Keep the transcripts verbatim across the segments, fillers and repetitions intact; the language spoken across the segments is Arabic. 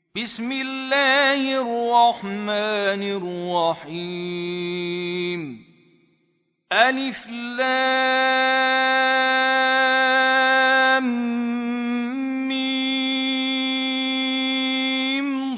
بسم الله الرحمن الرحيم ألف لام ميم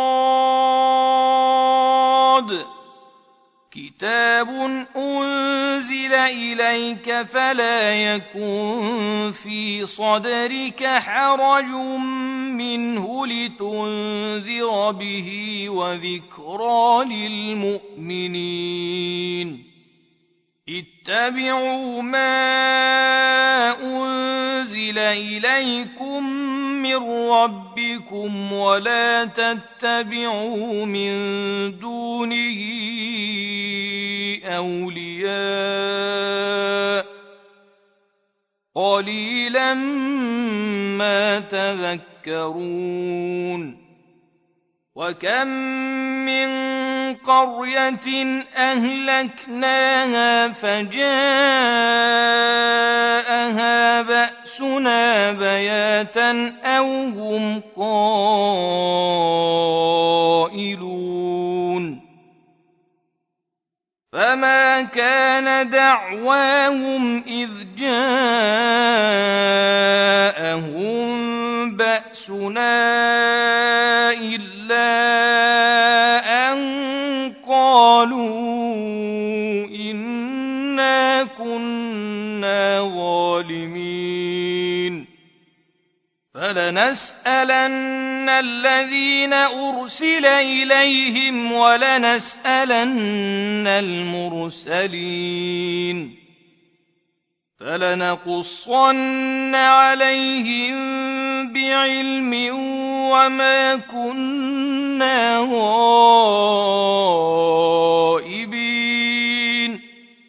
صاد كتاب أنزل إليك فلا يكن في صدرك حرج منه لتنذر به وذكرى للمؤمنين اتبعوا ما أنزل إليكم من ربكم ولا تتبعوا من دونه أولياء قليلا ما تذكرون وكم من قرية أهلكناها فجاءها بأسنا بياتا أو هم قائلون فما كان دعواهم إذ جاءهم بأسنا إلا أن قالوا إنا كنا ظالمين فلنسألن الذين أرسل إليهم ولنسألن المرسلين فلنقصن عليهم بعلم وما كنا غائبين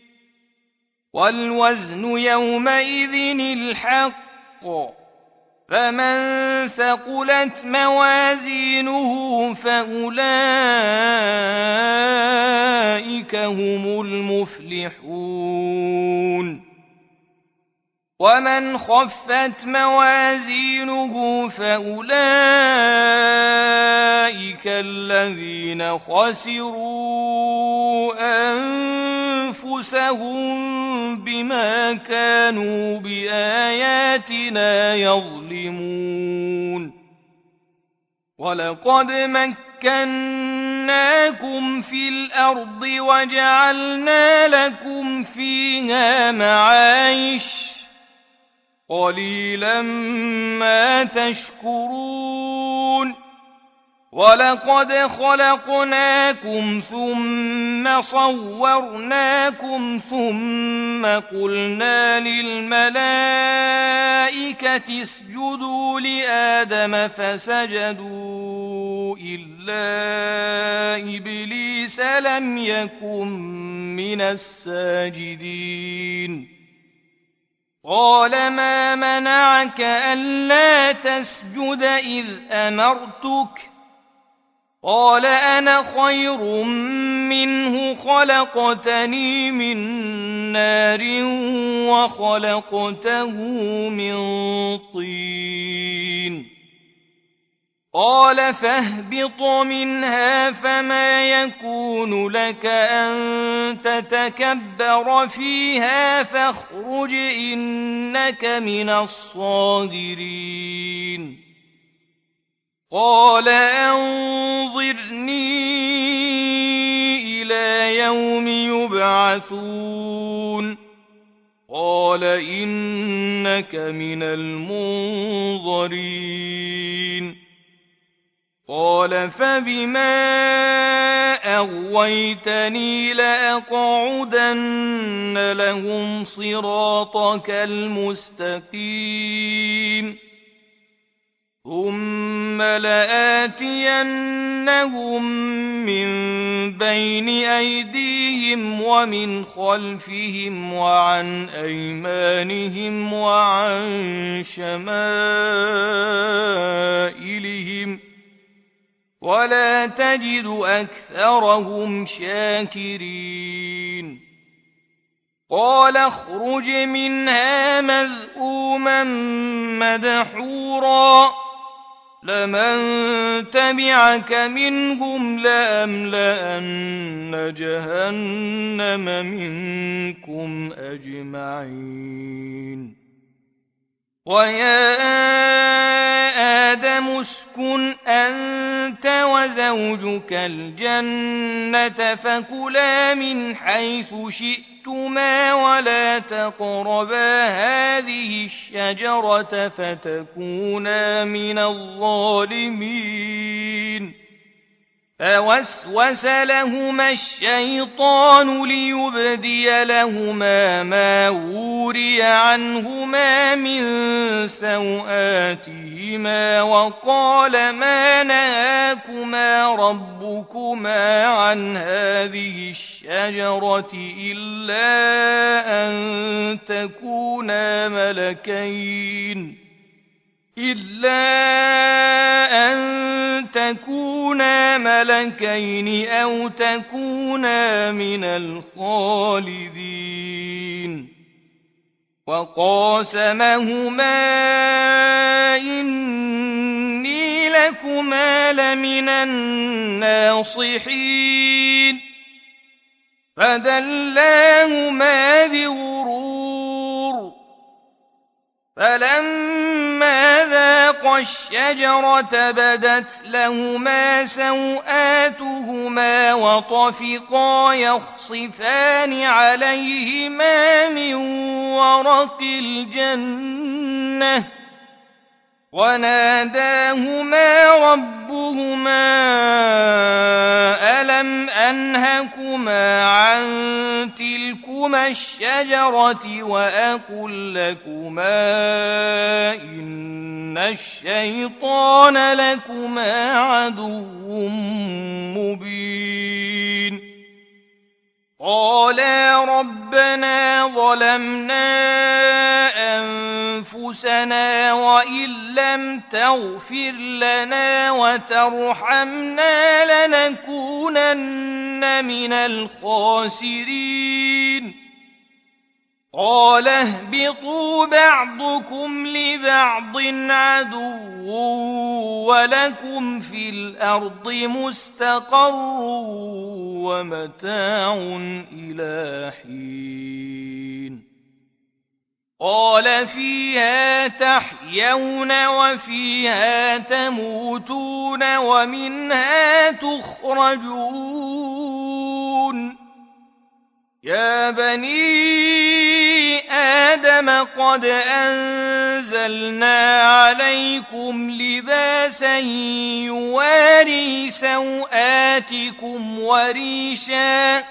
والوزن يومئذ الحق فمن ثقلت موازينه فأولئك هم المفلحون ومن خفت موازينه فأولئك الذين خسروا أنفسهم بما كانوا بآياتنا يظلمون ولقد مكناكم في الأرض وجعلنا لكم فيها معايش قليلا ما تشكرون ولقد خلقناكم ثم صورناكم ثم قلنا للملائكة اسجدوا لآدم فسجدوا إلا إبليس لم يكن من الساجدين قال ما منعك ألا تسجد إذ أمرتك قال أنا خير منه خلقتني من نار وخلقته من طين قال فاهبط منها فما يكون لك أن تتكبر فيها فاخرج إنك من الصاغرين قال أنظرني إلى يوم يبعثون قال إنك من المنظرين قال فبما أغويتني لأقعدن لهم صراطك المستقيم ثم لآتينهم من بين أيديهم ومن خلفهم وعن أيمانهم وعن شمائلهم ولا تجد أكثرهم شاكرين قال اخرج منها مذءوما مدحورا لمن تبعك منهم لأملأن جهنم منكم أجمعين ويا آدم اسكن أنت وزوجك الجنة فكلا من حيث شئتما ولا تقربا هذه الشجرة فتكونا من الظالمين فوسوس لهما الشيطان ليبدي لهما ما وري عنهما من سوآتهما وقال ما نهاكما ربكما عن هذه الشجرة إلا أن تكونا ملكين إلا أن تكونا ملكين أو تكونا من الخالدين وقاسمهما إني لكما لمن الناصحين فدلاهما بغرور فلما ذاقا الشجرة بدت لهما سوآتهما وطفقا يخصفان عليهما من ورق الجنة وناداهما ربهما ألم أنهكما عن تلكما الشجرة وأقل لكما إن الشيطان لكما عدو مبين قالا ربنا ظلمنا أنفسنا وإن لم تغفر لنا وترحمنا لنكونن من الخاسرين قال اهبطوا بعضكم لبعض عدو ولكم في الأرض مستقر ومتاع إلى حين قال فيها تحيون وفيها تموتون ومنها تخرجون يا بني آدم قد أنزلنا عليكم لباسا يواري سوآتكم وريشا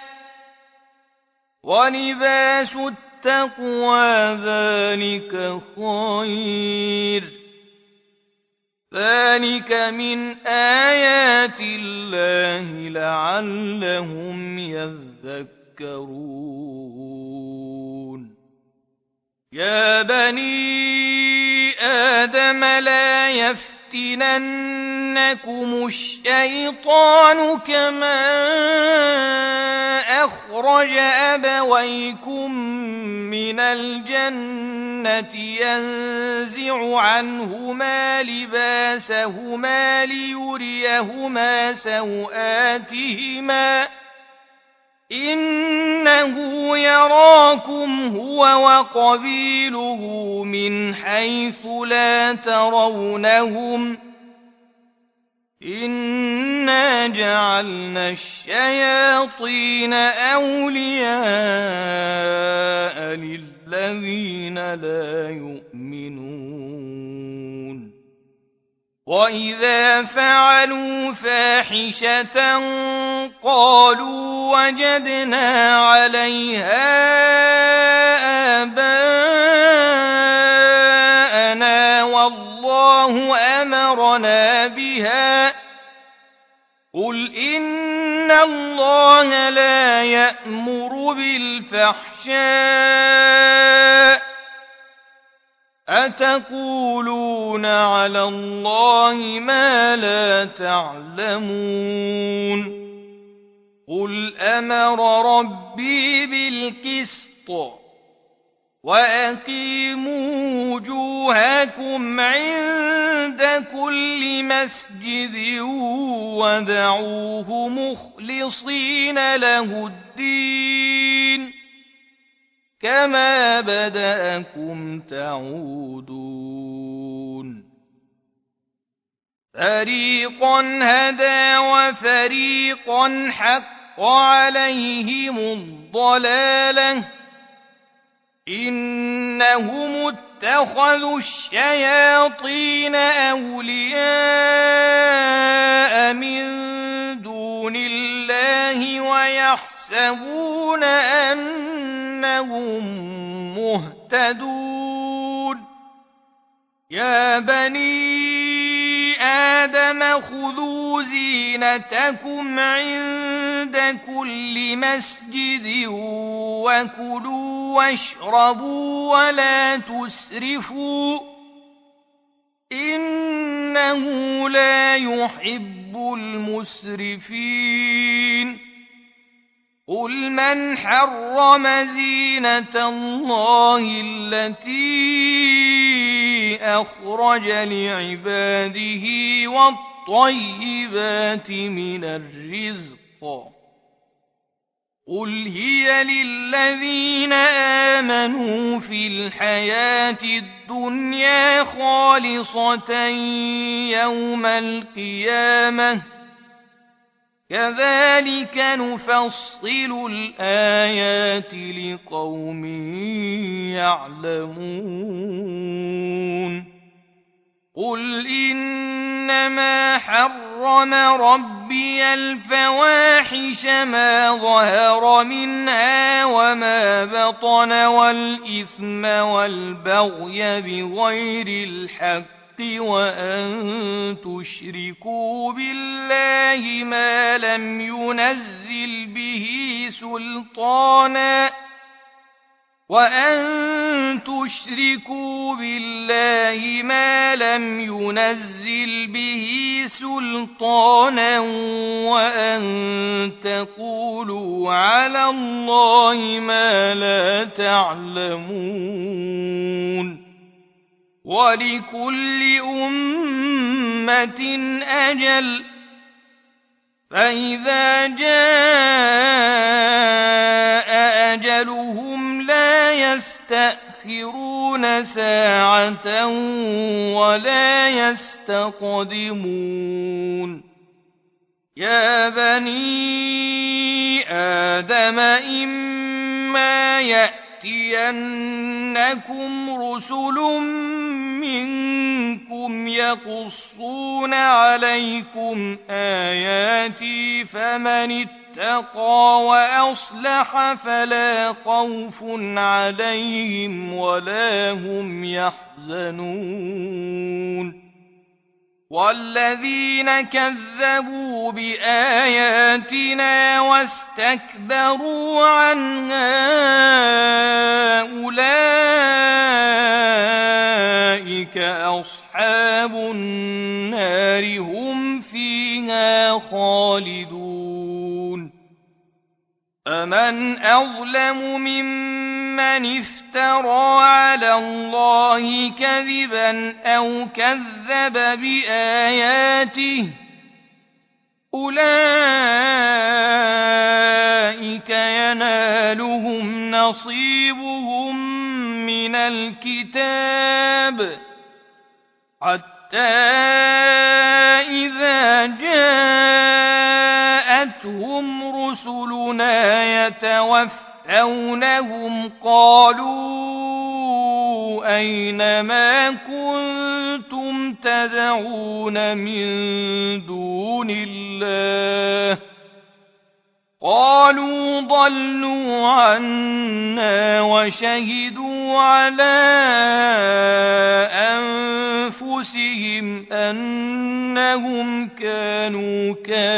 ولباس التقوى ذلك خير ذلك من آيات الله لعلهم يذكرون يا بني آدم لا يفتننكم الشيطان كما أخرج أبويكم من الجنة ينزع عنهما لباسهما ليريهما سوآتهما إنه يراكم هو وقبيله من حيث لا ترونهم إنا جعلنا الشياطين أولياء للذين لا يؤمنون وإذا فعلوا فاحشة قالوا وجدنا عليها آباءنا والله أمرنا بها قل إن الله لا يأمر بالفحشاء أتقولون على الله ما لا تعلمون قل أمر ربي بالقسط وأقيموا وجوهكم عند كل مسجد ودعوه مخلصين له الدين كما بدأكم تعودون فريقا هدى وفريقا حق عليهم الضلالة إنهم اتخذوا الشياطين أولياء من دون الله ويحسبون أنهم مهتدون يا بني آدم خذوا زينتكم عند كل مسجد وكلوا واشربوا ولا تسرفوا إنه لا يحب المسرفين قل من حرم زينة الله التي أخرج لعباده والطيبات من الرزق قل هي للذين آمنوا في الحياة الدنيا خالصة يوم القيامة كذلك نفصل الآيات لقوم يعلمون قل إنما حرم ربي الفواحش ما ظهر منها وما بطن والإثم والبغي بغير الحق وأن تشركوا بالله ما لم ينزل به سلطانا وأن تشركوا بالله ما لم ينزل به سلطانا وأن تقولوا على الله ما لا تعلمون ولكل أمة أجل فإذا جاء أجلهم لا يستأخرون ساعة ولا يستقدمون يا بني آدم إما يأتينكم رسل منكم يقصون عليكم آياتي فمن اتقى وأصلح فلا خوف عليهم ولا هم يحزنون والذين كذبوا بآياتنا واستكبروا عنها أولئك أصحاب النار هم فيها خالدون أمن أظلم ممن افترى على الله كذبا أو كذب بآياته أولئك ينالهم نصيبهم من الكتاب حتى إذا جاءتهم رسلنا يتوفونهم قالوا أين ما كنتم تدعون من دون الله قالوا ضلوا عنا وشهدوا على أنفسهم أنهم كانوا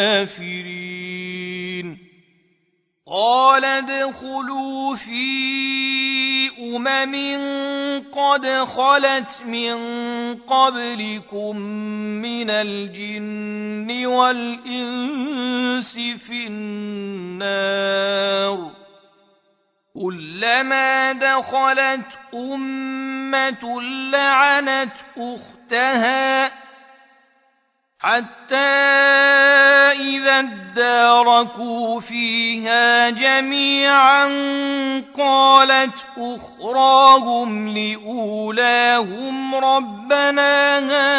كافرين قال ادخلوا في أمم قد خلت من قبلكم من الجن والإنس في النار كلما دخلت أمة لعنت أختها حتى إذا اداركوا فيها جميعا قالت أخراهم لأولاهم ربنا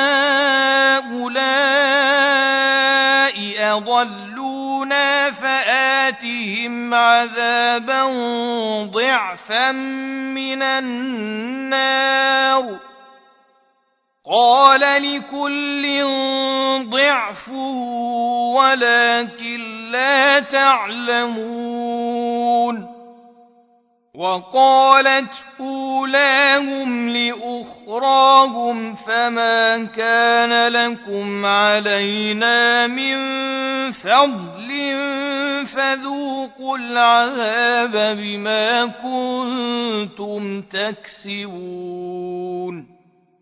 هؤلاء أضلونا فآتهم عذابا ضعفا من النار قال لكل ضعف ولكن لا تعلمون وقالت أولاهم لأخراهم فما كان لكم علينا من فضل فذوقوا العذاب بما كنتم تكسبون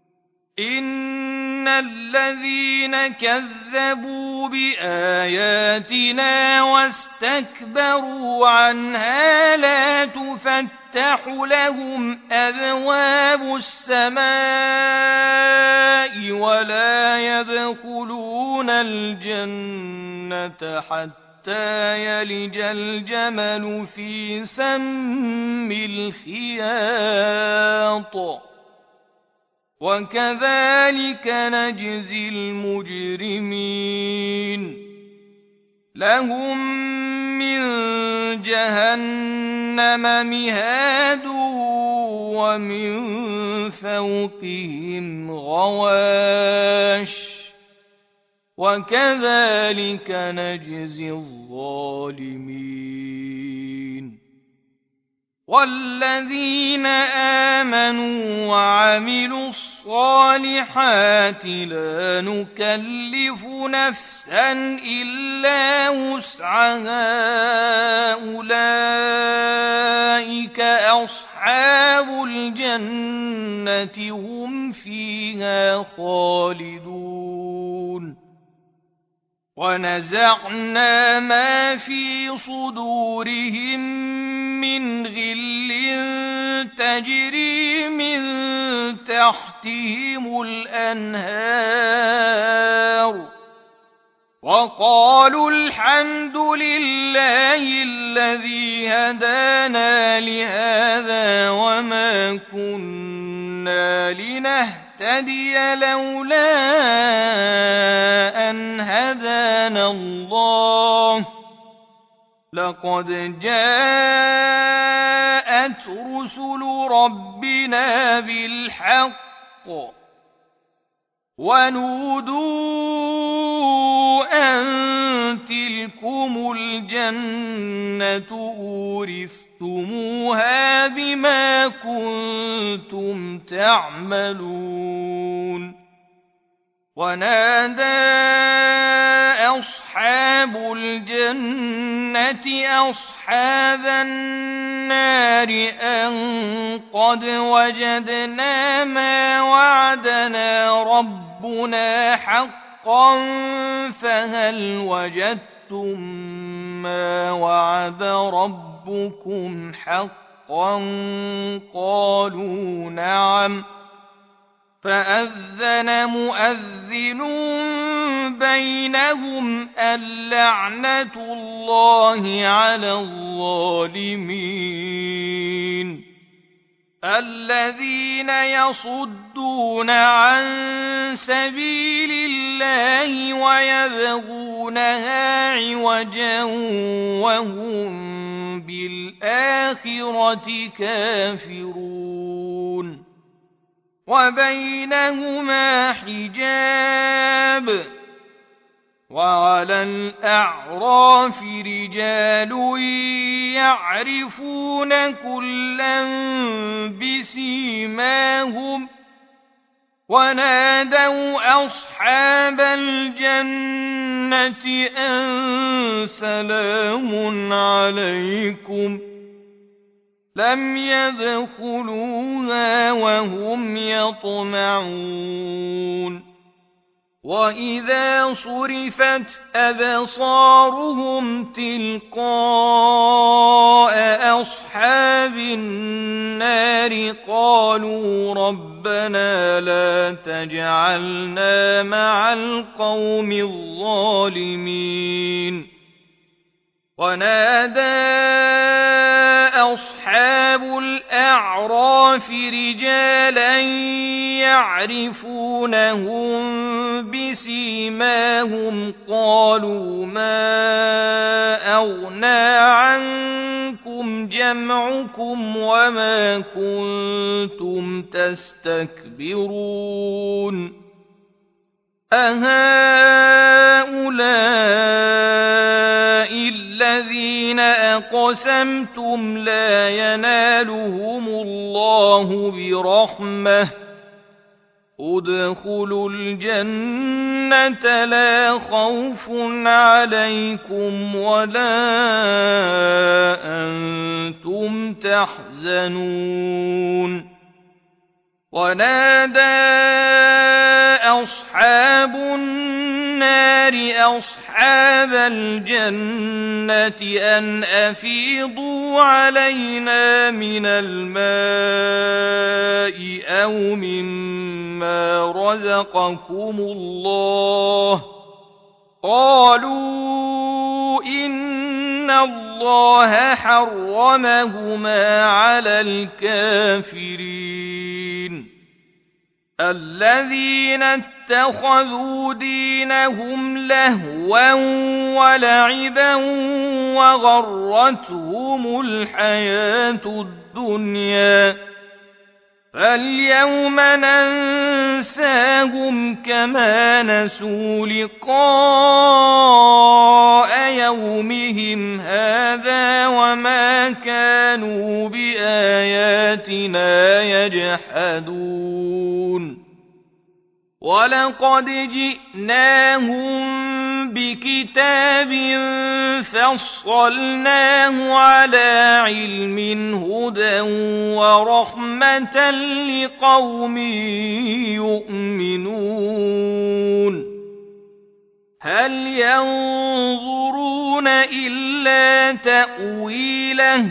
إن الذين كذبوا بآياتنا واستكبروا عنها لا تفتح لهم أبواب السماء ولا يدخلون الجنة حتى يلج الجمل في سم الخياط وكذلك نجزي المجرمين لهم من جهنم مهاد ومن فوقهم غواش وكذلك نجزي الظالمين والذين آمنوا وعملوا الصالحات لا نكلف نفسا إلا وسعها أولئك أصحاب الجنة هم فيها خالدون ونزعنا ما في صدورهم من غل تجري من تحتهم الأنهار وقالوا الحمد لله الذي هدانا لهذا وما كنا لنهتدي لولا أن هدانا الله لقد جاءت رسل ربنا بالحق ونودوا أن تلكم الجنة أورثتموها بما كنتم تعملون ونادى أصحاب الجنة أصحاب النار أن قد وجدنا ما وعدنا ربنا حقا فهل وجدتم ما وعد ربكم حقا قالوا نعم فأذن مؤذن بينهم اللعنة الله على الظالمين الذين يصدون عن سبيل الله ويبغونها عوجا وهم بالآخرة كافرون وبينهما حجاب وعلى الأعراف رجال يعرفون كلا بسيماهم ونادوا أصحاب الجنة أن سلام عليكم لم يدخلوها وهم يطمعون وإذا صرفت أبصارهم تلقاء أصحاب النار قالوا ربنا لا تجعلنا مع القوم الظالمين ونادى أصحاب الأعراف رجالا يعرفونهم بسيماهم قالوا ما أغنى عنكم جمعكم وما كنتم تستكبرون أهؤلاء الذين أقسمتم لا ينالهم الله برحمة ادخلوا الجنة لا خوف عليكم ولا أنتم تحزنون ونادى أصحاب النار أصحاب الجنة أن أفيضوا علينا من الماء أو مما رزقكم الله قالوا إن الله حرمهما على الكافرين الذين اتخذوا دينهم لهوا ولعبا وغرتهم الحياة الدنيا فاليوم ننساهم كما نسوا لقاء يومهم هذا وما كانوا بآياتنا يجحدون ولقد جئناهم بكتاب فصلناه على علم هدى ورحمة لقوم يؤمنون هل ينظرون إلا تأويله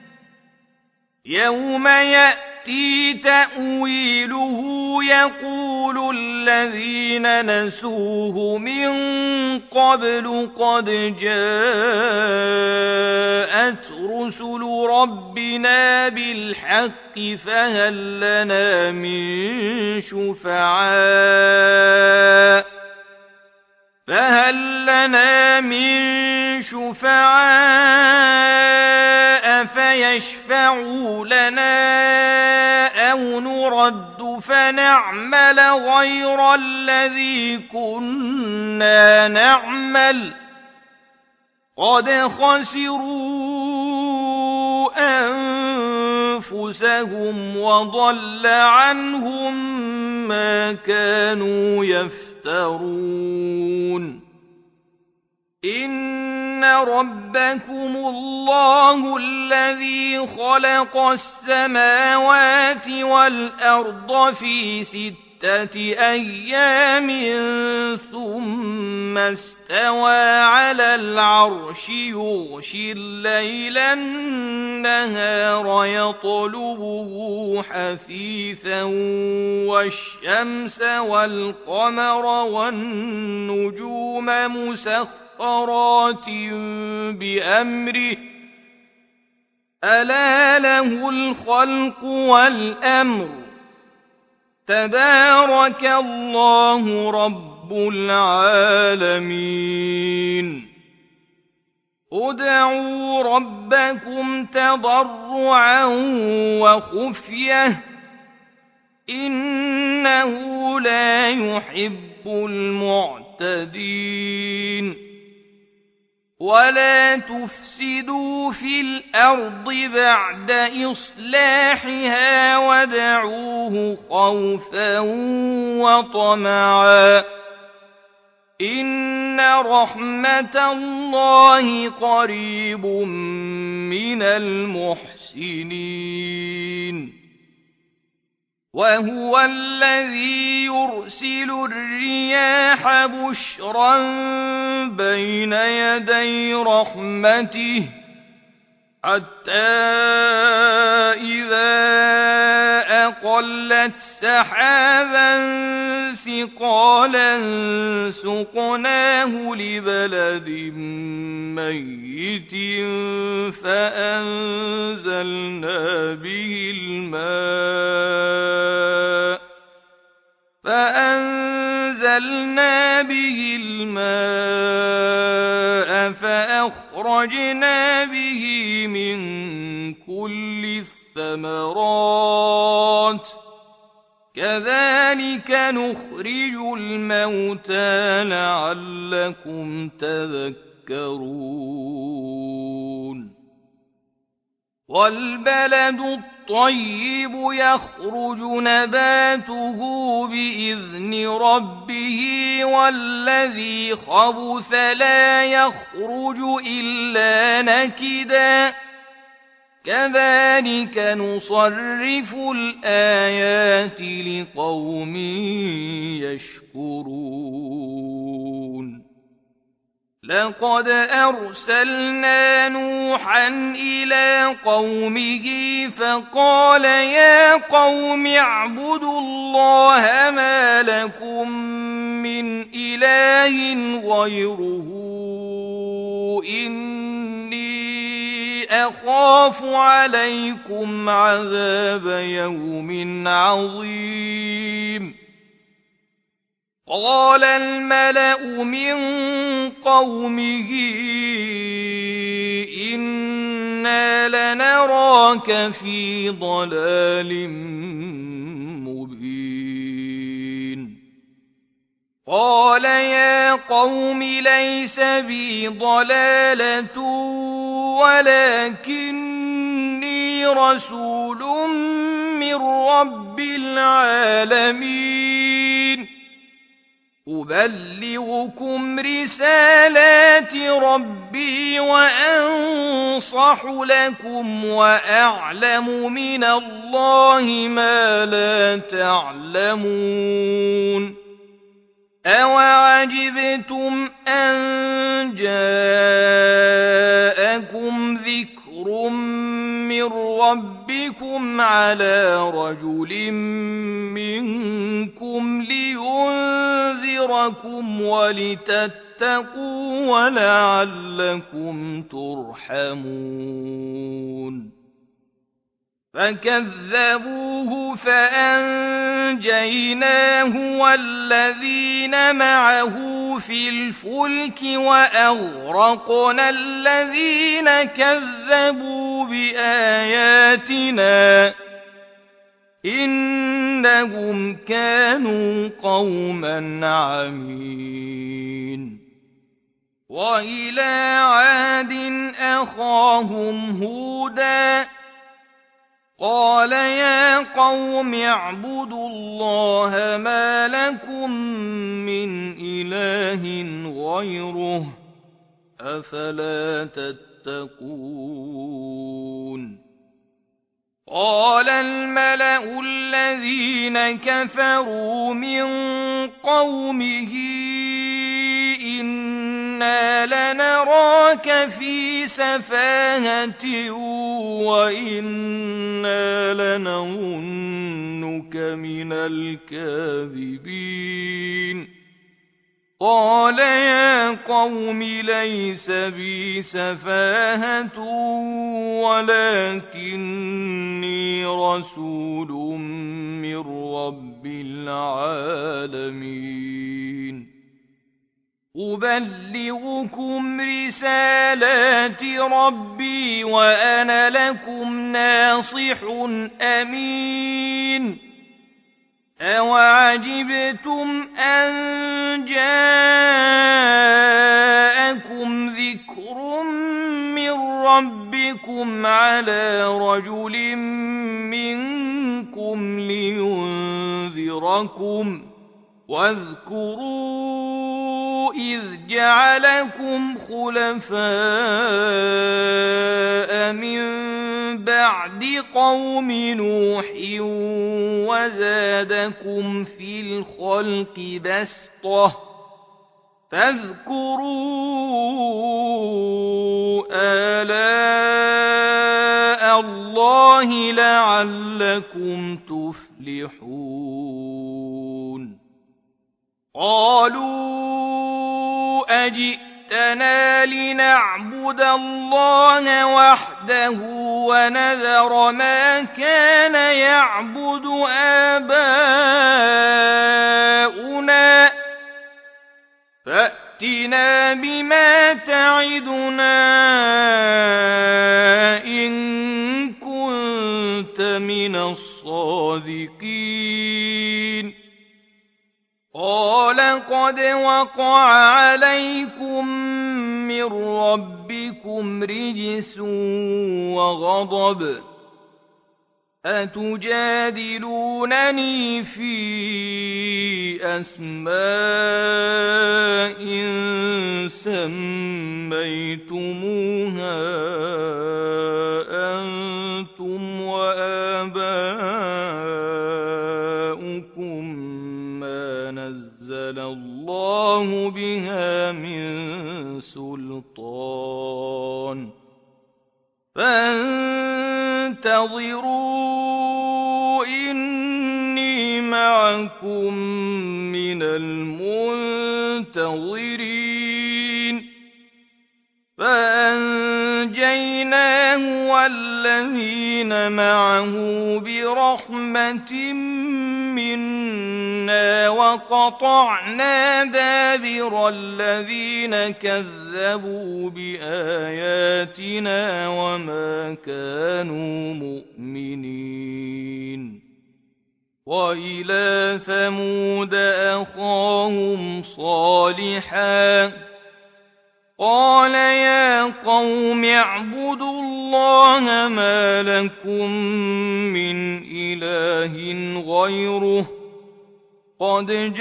يوم يأتي تأويله يقول الذين نسوه من قبل قد جاءت رسل ربنا بالحق فهل لنا من شفعاء فهل لنا من شفعاء فيشفعوا لنا أو نرد فنعمل غير الذي كنا نعمل قد خسروا أنفسهم وضل عنهم ما كانوا يفترون إن ربكم الله الذي خلق السماوات والأرض في ستة أيام ثم استوى على العرش يغشي الليل النهار يطلبه حثيثا والشمس والقمر والنجوم مسخرات بأمره ألا له الخلق والأمر تبارك الله رب العالمين ادعوا ربكم تضرعا وخفية إنه لا يحب المعتدين ولا تفسدوا في الأرض بعد إصلاحها وادعوه خوفا وطمعا إن رحمة الله قريب من المحسنين وهو الذي يرسل الرياح بشرا بين يدي رحمته حتى إذا أقلت سحابا ثقالا سقناه لبلد ميت فأنزلنا به الماء فأنزلنا به الماء فأخرجنا به من كل الثمرات كذلك نخرج الموتى لعلكم تذكرون والبلد الطيب يخرج نباته بإذن ربه والذي خبث لا يخرج إلا نكدا كذلك نصرف الآيات لقوم يشكرون لقد أرسلنا نوحا إلى قومه فقال يا قوم اعبدوا الله ما لكم من إله غيره إني أخاف عليكم عذاب يوم عظيم قال الملأ من قومه إنا لنراك في ضلال مبين قال يا قوم ليس بي ضلالة ولكني رسول من رب العالمين أبلغكم رسالات ربي وأنصح لكم وأعلم من الله ما لا تعلمون أوعجبتم أن جاءكم ذكر من ربكم على رجل منكم لينذركم ولتتقوا ولعلكم ترحمون فكذبوه فأنجيناه والذين معه في الفلك وأغرقنا الذين كذبوا بآياتنا إنهم كانوا قوما عمين وإلى عاد أخاهم هودا قال يا قوم اعبدوا الله ما لكم من إله غيره أفلا تتقون قال الملأ الذين كفروا من قومه إنا لنراك في سفاهة وإنا لنظنك من الكاذبين قال يا قوم ليس بي سفاهة ولكني رسول من رب العالمين أبلغكم رسالات ربي وأنا لكم ناصح أمين أوعجبتم أن جاءكم ذكر من ربكم على رجل منكم لينذركم واذكروا إذ جعلكم خلفاء من بعد قوم نوح وزادكم في الخلق بسطة فاذكروا آلاء الله لعلكم تفلحون قالوا أجئتنا لنعبد الله وحده ونذر ما كان يعبد آباؤنا فأتنا بما تعدنا إن كنت من الصادقين قال قد وقع عليكم من ربكم رجس وغضب أتجادلونني في أسماء سميتموها أنتم وآباؤكم ما نزل الله بها من سلطان فانتظروا إني معكم من المنتظرين فأنجيناه والذين معه برحمة منا وقطعنا دابر الذين كذبوا بآياتنا وما كانوا مؤمنين وإلى ثمود أخاهم صالحا قال يا قوم اعبدوا الله ما لكم من إله غيره قد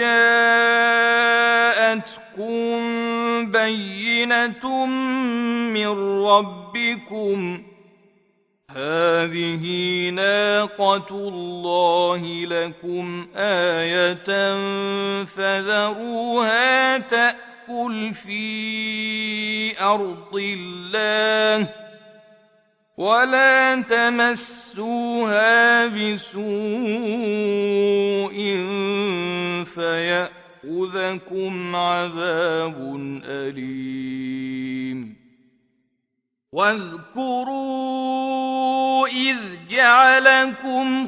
جاءتكم بينة من ربكم هذه ناقة الله لكم آية فذروها تأكل في أرض الله ولا تمسوها بسوء فيأخذكم عذاب أليم واذكروا إذ جعلكم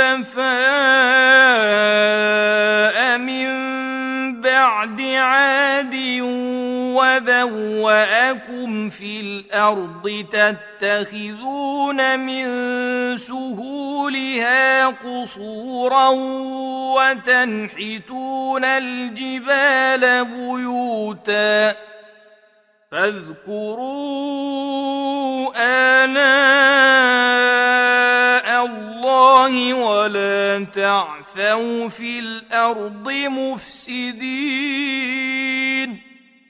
خلفاء من بعد عاد وبوأكم في الأرض تتخذون من سهولها قصورا وتنحتون الجبال بيوتا فاذكروا آلاء الله ولا تعثوا في الأرض مفسدين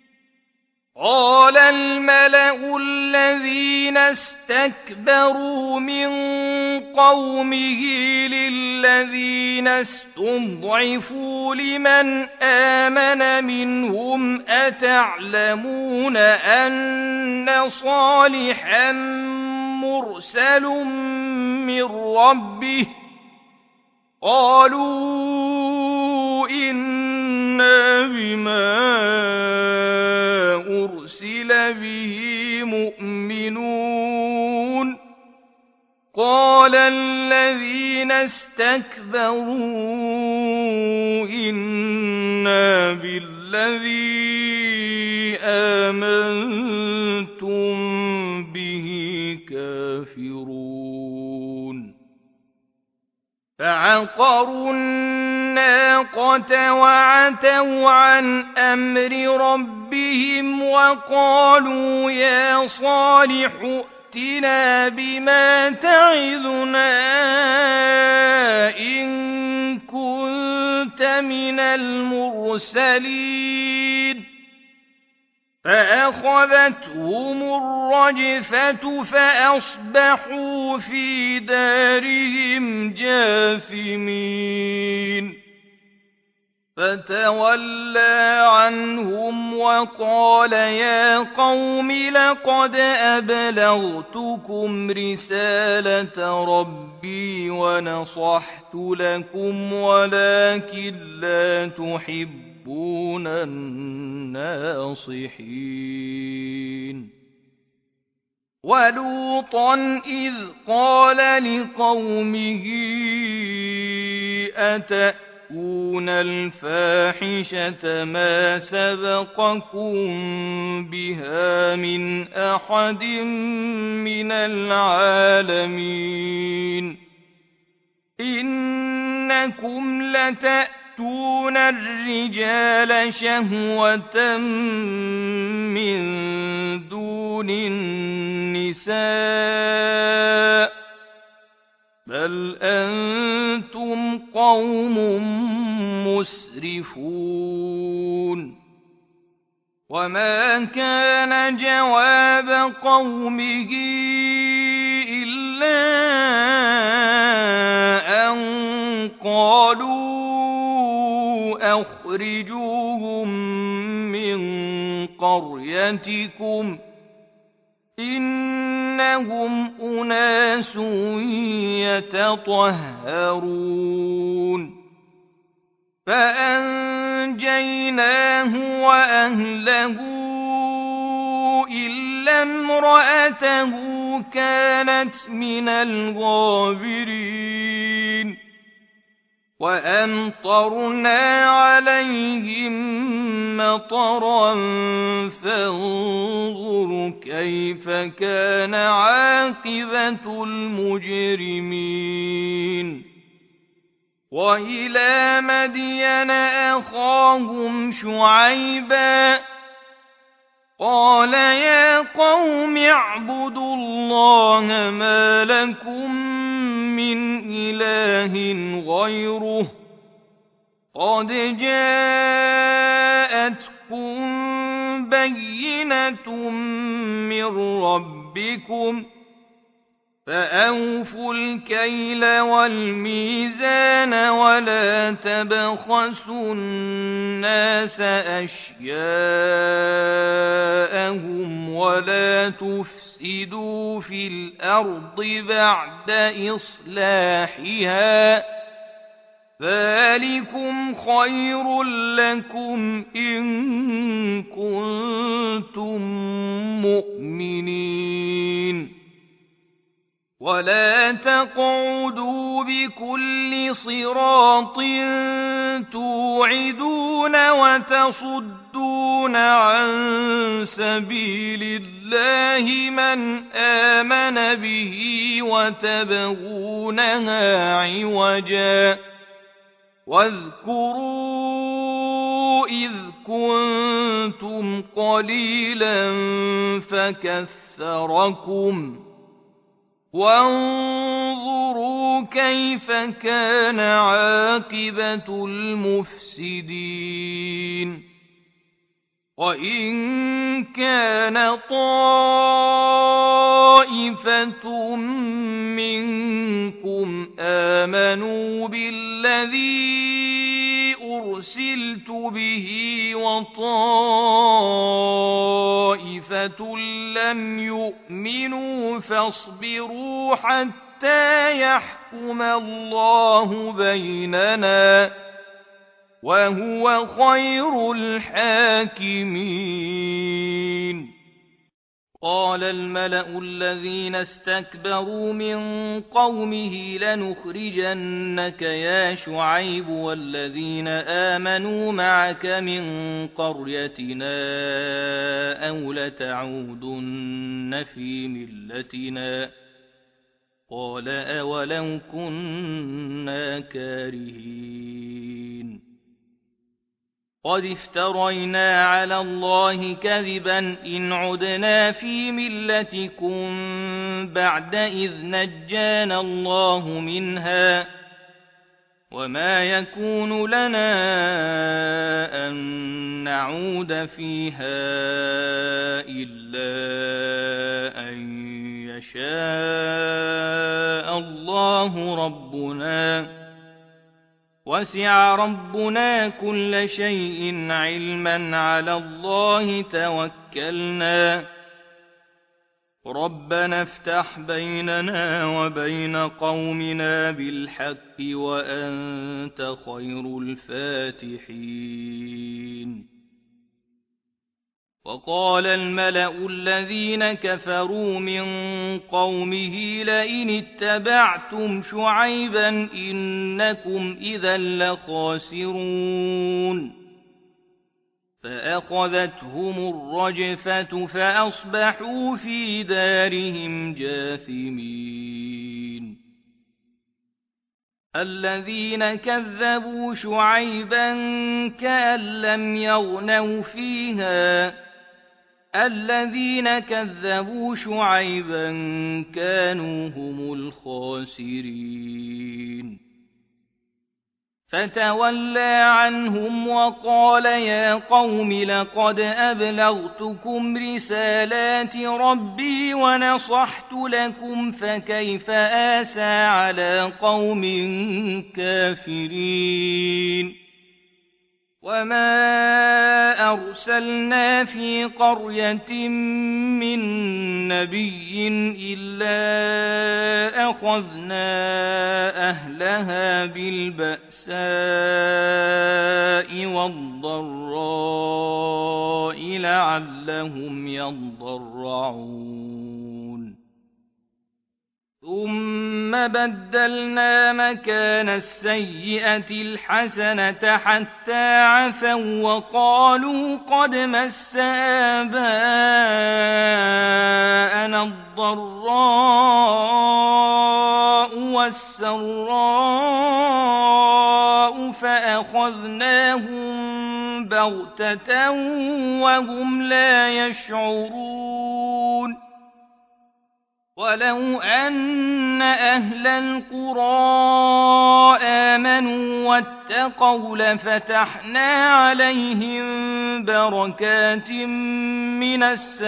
قال الملأ الذين استكبروا من قومه للذين استضعفوا لمن آمن منهم أتعلمون أن صالحا مرسل من ربه قالوا إنا بما أرسل به مؤمنون قال الذين استكبروا إنا بالذي آمنتم به كافرون فعقروا الناقة وعتوا عن أمر ربهم وقالوا يا صالح ائتنا بما تعظنا إن كنت من المرسلين فأخذتهم الرجفة فأصبحوا في دارهم جاثمين فتولى عنهم وقال يا قوم لقد أبلغتكم رسالة ربي ونصحت لكم ولكن لا تحبون الناصحين ولوطا إذ قال لقومه أتأتون الفاحشة ما سبقكم بها من أحد من العالمين إنكم لتأتون الرجال شهوة من دون النساء بل أنتم قوم مسرفون وما كان جواب قومه إلا أن قالوا أخرجوهم من قريتكم إنهم أناس يتطهرون فأنجيناه وأهله إلا امرأته كانت من الغابرين وأمطرنا عليهم مطرا فانظر كيف كان عاقبة المجرمين وإلى مدين أخاهم شعيبا قال يا قوم اعبدوا الله ما لكم من إله غيره قد جاءتكم بينة من ربكم فأوفوا الكيل والميزان ولا تبخسوا الناس أشياءهم ولا تفسدوا في الأرض بعد إصلاحها ذلكم خير لكم إن كنتم مؤمنين ولا تقعدوا بكل صراط توعدون وتصدون عن سبيل الله من آمن به وتبغونها عوجا واذكروا إذ كنتم قليلا فكثركم وانظروا كيف كان عاقبة المفسدين وإن كان طائفة منكم آمنوا بالذي أرسلت به وطائفة لم يؤمنوا فاصبروا حتى يحكم الله بيننا وهو خير الحاكمين قال الملأ الذين استكبروا من قومه لنخرجنك يا شعيب والذين آمنوا معك من قريتنا أو لتعودن في ملتنا قال أولو كنا كارهين قد افترينا على الله كذبا إن عدنا في ملتكم بعد إذ نجانا الله منها وما يكون لنا أن نعود فيها إلا أن يشاء الله ربنا وسع ربنا كل شيء علما على الله توكلنا ربنا افتح بيننا وبين قومنا بالحق وأنت خير الفاتحين. وقال الملأ الذين كفروا من قومه لئن اتبعتم شعيبا إنكم إذا لخاسرون فأخذتهم الرجفة فأصبحوا في دارهم جاثمين. الذين كذبوا شعيبا كأن لم يغنوا فيها الذين كذبوا شعيبا كانوا هم الخاسرين. فتولى عنهم وقال يا قوم لقد أبلغتكم رسالات ربي ونصحت لكم فكيف آسى على قوم كافرين. وما أرسلنا في قرية من نبي إلا أخذنا أهلها بالبأساء والضراء لعلهم يضرعون ثم بدلنا مكان السيئة الحسنة حتى عفوا وقالوا قد مس آباءنا الضراء والسراء فأخذناهم بغتة وهم لا يشعرون. ولو أن أهل القرى آمنوا واتقوا لفتحنا عليهم بركات من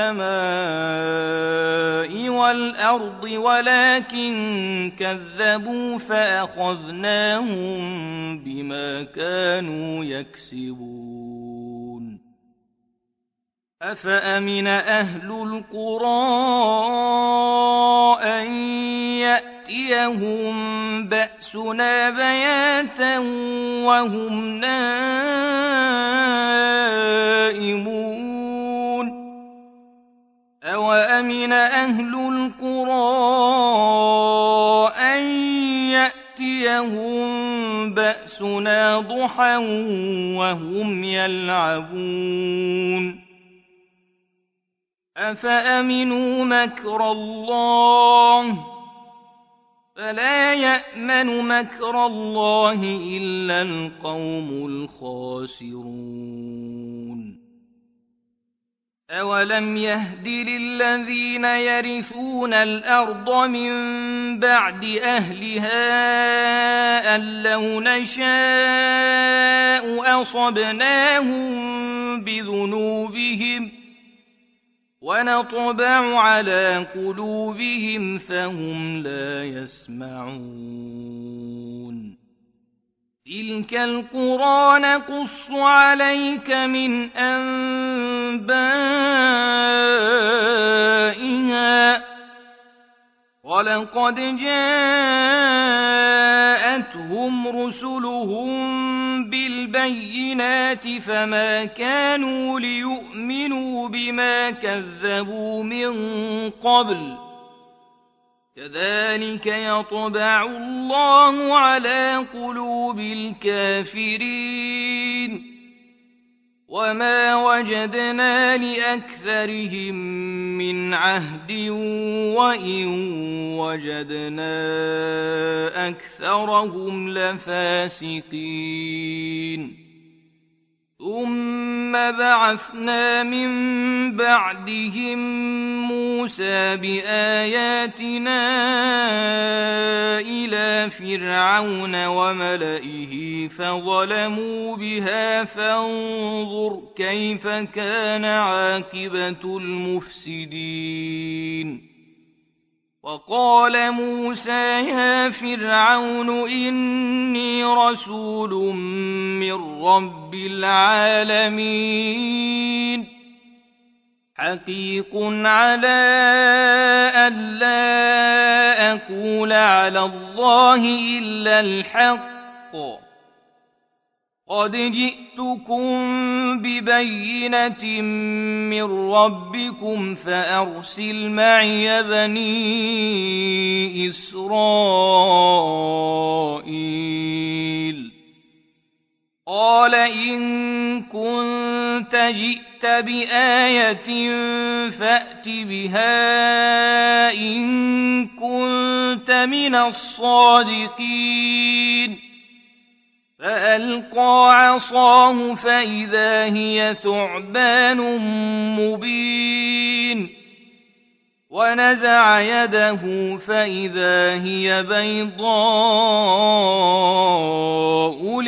السماء والأرض ولكن كذبوا فأخذناهم بما كانوا يكسبون. أفأمن أهل القرى أن يأتيهم بأسنا بياتا وهم نائمون أوأمن أهل القرى أن يأتيهم بأسنا ضحى وهم يلعبون أفأمنوا مكر الله فلا يأمن مكر الله إلا القوم الخاسرون. أولم يهد للذين يرثون الأرض من بعد أهلها أن لو نشاء أصبناهم بذنوبهم ونطبع على قلوبهم فهم لا يسمعون. تلك القرى نقص عليك من أنبائها ولقد جاءتهم رسلهم بالبينات فما كانوا ليؤمنوا بما كذبوا من قبل كذلك يطبع الله على قلوب الكافرين وما وجدنا لأكثرهم من عهد وإن وجدنا أكثرهم لفاسقين. ثم بعثنا من بعدهم موسى بآياتنا إلى فرعون وملئه فظلموا بها فانظر كيف كان عاقبة المفسدين وقال موسى يا فرعون إني رسول من رب العالمين حقيق على ألا أقول على الله إلا الحق قد جئتكم ببينة من ربكم فأرسل معي بني إسرائيل قال إن كنت جئت بآية فأت بها إن كنت من الصادقين فألقى عصاه فإذا هي ثعبان مبين ونزع يده فإذا هي بيضاء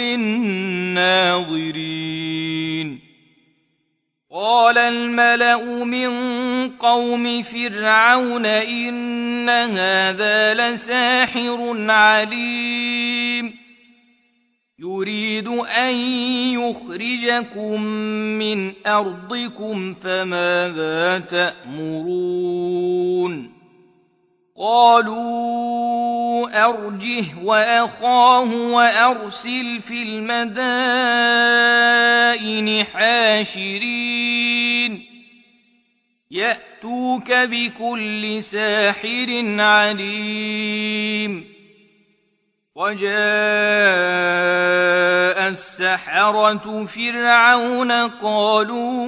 للناظرين قال الملأ من قوم فرعون إن هذا لساحر عليم يريد أن يخرجكم من أرضكم فماذا تأمرون قالوا أرجه وأخاه وأرسل في المدائن حاشرين يأتوك بكل ساحر عليم وجاء السحرة فرعون قالوا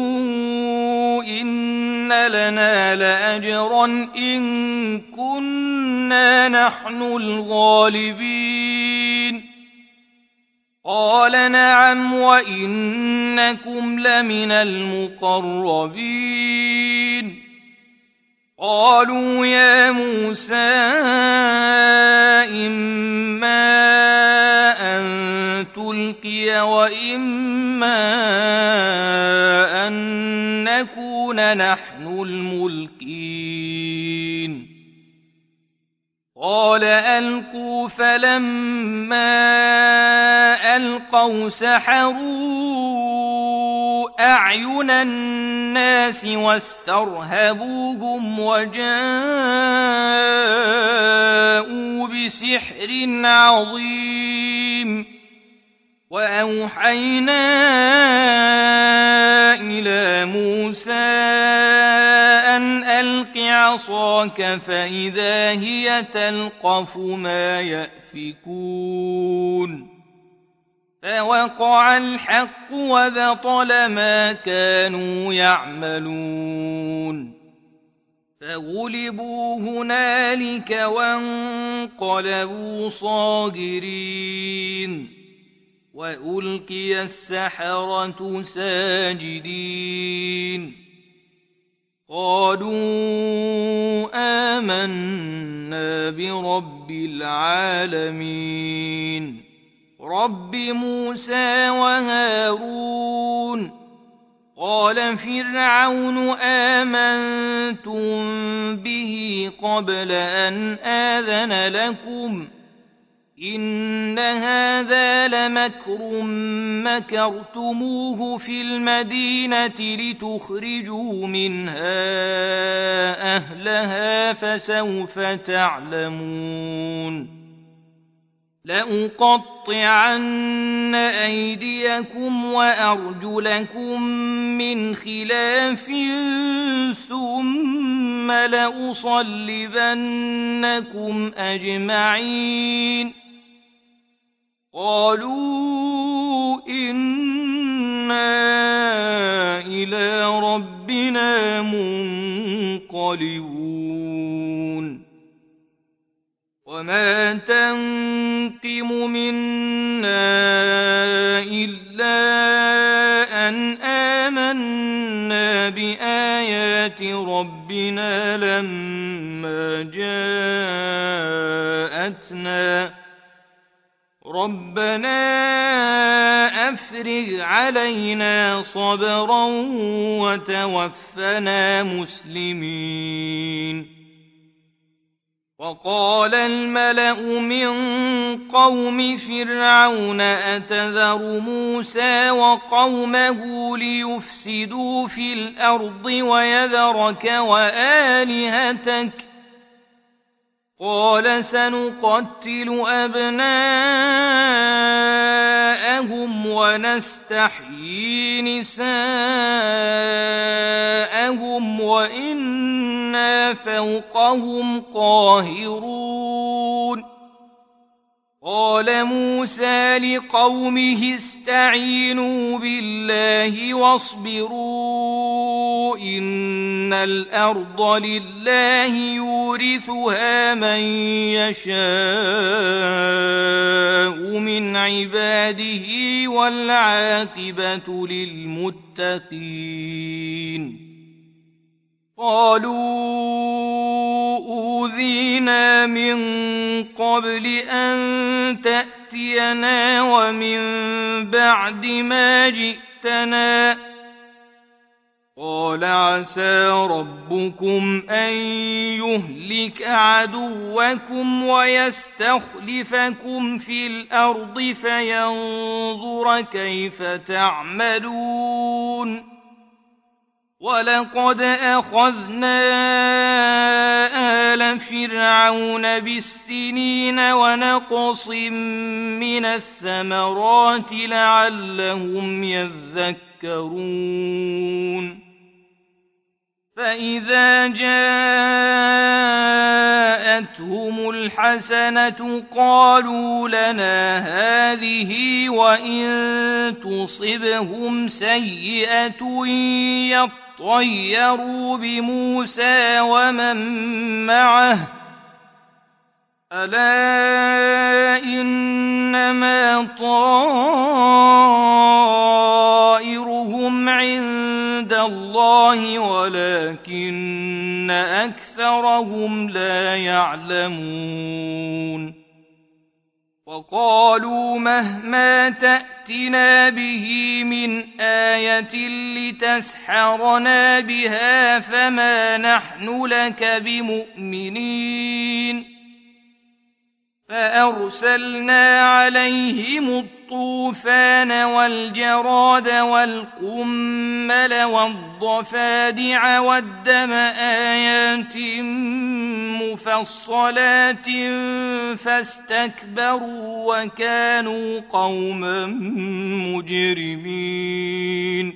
إن لنا لأجرا إن كنا نحن الغالبين قال نعم وإنكم لمن المقربين قالوا يا موسى إما أن تلقي وإما أن نكون نحن الملقين قال ألقوا فلما ألقوا سحروا أعين الناس واسترهبوهم وجاءوا بسحر عظيم وأوحينا إلى موسى أن ألق عصاك فإذا هي تلقف ما يأفكون فوقع الحق وبطل ما كانوا يعملون فغلبوا هنالك وانقلبوا صاغرين وألقي السحرة ساجدين قالوا آمنا برب العالمين رب موسى وهارون قال فرعون آمنتم به قبل أن آذن لكم إن هذا لمكر مكرتموه في المدينة لتخرجوا منها أهلها فسوف تعلمون لأقطعن أيديكم وأرجلكم من خلاف ثم لأصلبنكم أجمعين قالوا إنا إلى ربنا منقلبون وما تنقم منا إلا بآيات ربنا لما جاءتنا ربنا أفرغ علينا صبرا وتوفنا مسلمين وقال الملأ من قوم فرعون أتذر موسى وقومه ليفسدوا في الأرض ويذرك وآلهتك قال سنقتل أبناءهم ونستحيي نساءهم وإنا فوقهم قاهرون قال موسى لقومه استعينوا بالله واصبروا إن الأرض لله يورثها من يشاء من عباده والعاقبة للمتقين قالوا أوذينا من قبل أن تأتينا ومن بعد ما جئتنا قال عسى ربكم أن يهلك عدوكم ويستخلفكم في الأرض فينظر كيف تعملون ولقد أخذنا آل فرعون بالسنين ونقص من الثمرات لعلهم يذكرون فإذا جاءتهم الحسنة قالوا لنا هذه وإن تصبهم سيئة يطيروا بموسى ومن معه ألا إنما طائرهم عند الله ولكن أكثرهم لا يعلمون وقالوا مهما تأتنا به من آية لتسحرنا بها فما نحن لك بمؤمنين فأرسلنا عليهم الطوفان والجراد والقمل والضفادع والدم آيات مفصلات فاستكبروا وكانوا قوما مجرمين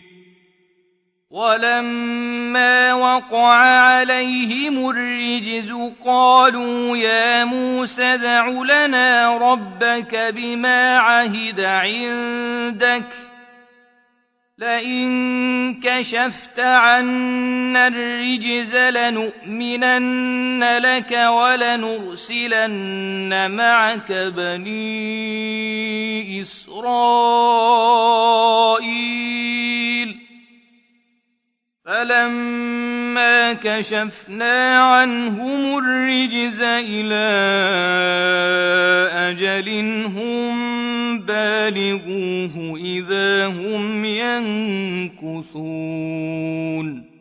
ولما وقع عليهم الرجز قالوا يا موسى ادع لنا ربك بما عهد عندك لئن كشفت عنا الرجز لنؤمنن لك ولنرسلن معك بني إسرائيل فلما كشفنا عنهم الرجز إلى أجل هم بالغوه إذا هم ينكثون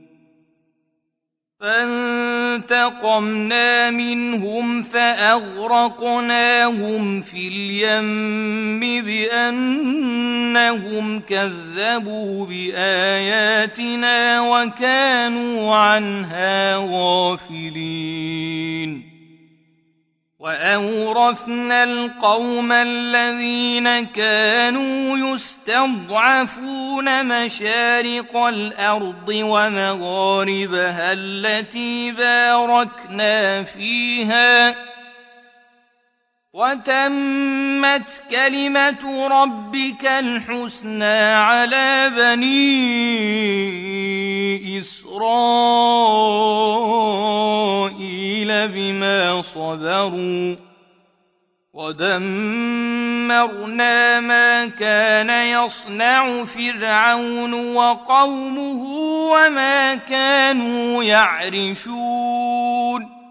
فانتقمنا منهم فأغرقناهم في اليم بأنهم كذبوا بآياتنا وكانوا عنها غافلين وأورثنا القوم الذين كانوا يستضعفون مشارق الأرض ومغاربها التي باركنا فيها وتمت كلمة ربك الحسنى على بني إسرائيل بما صبروا ودمرنا ودمرنا ما كان يصنع فرعون وقومه وما كانوا يعرشون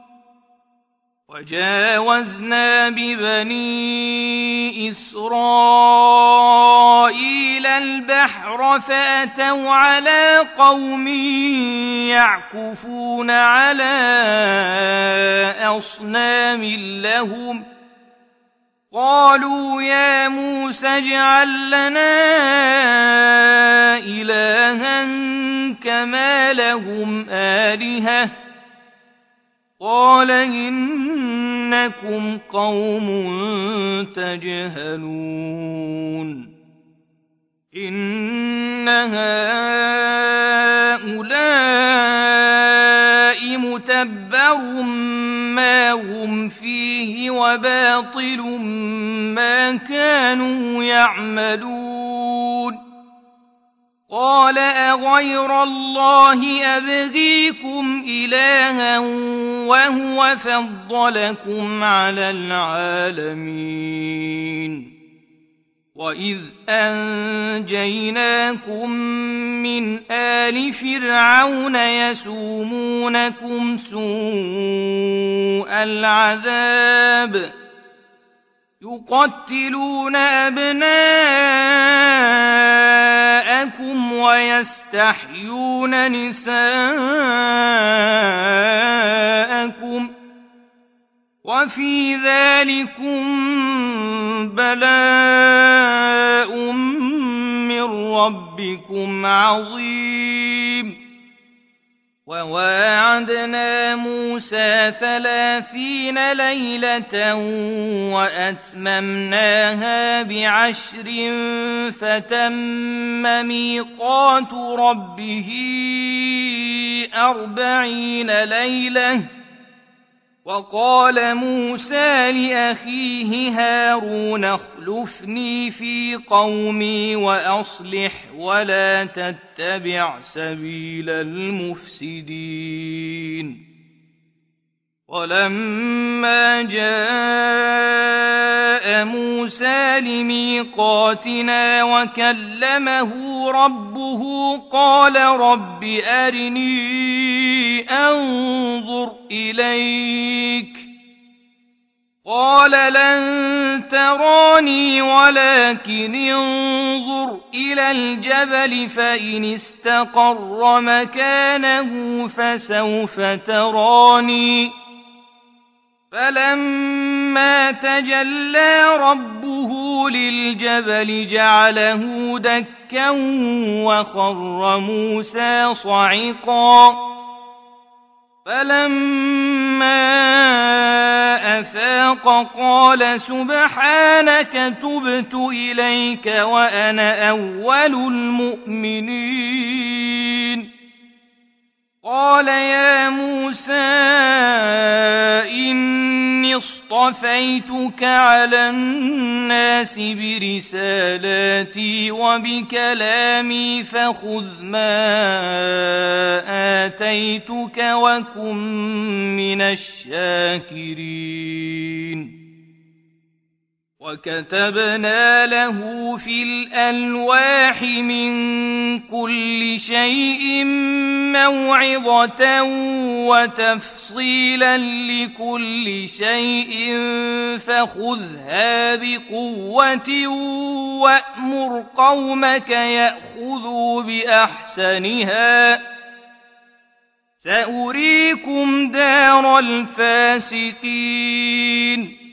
وجاوزنا ببني إسرائيل البحر فأتوا على قوم يعكفون على أصنام لهم قالوا يا موسى اجعل لنا إلها كما لهم آلهة قال إنكم قوم تجهلون إن هؤلاء متبر ما هم فيه وباطل ما كانوا يعملون قال أغير الله أبغيكم إلها وهو فضلكم على العالمين وإذ أنجيناكم من آل فرعون يسومونكم سوء العذاب يقتلون أبناءكم ويستحيون نساءكم وفي ذلكم بلاء من ربكم عظيم وواعدنا موسى ثلاثين ليلة وأتممناها بعشر فتم ميقات ربه أربعين ليلة وقال موسى لأخيه هارون اخلفني في قومي وأصلح ولا تتبع سبيل المفسدين ولما جاء موسى لميقاتنا وكلمه ربه قال رب أرني أنظر إليك قال لن تراني ولكن انظر إلى الجبل فإن استقر مكانه فسوف تراني فلما تجلى ربه للجبل جعله دكا وخر موسى صعقا فلما أفاق قال سبحانك تبت إليك وأنا أول المؤمنين قال يا موسى إني اصطفيتك على الناس برسالاتي وبكلامي فخذ ما آتيتك وكن من الشاكرين وكتبنا له في الألواح من كل شيء موعظة وتفصيلا لكل شيء فخذها بقوة وأمر قومك يأخذوا بأحسنها سأريكم دار الفاسقين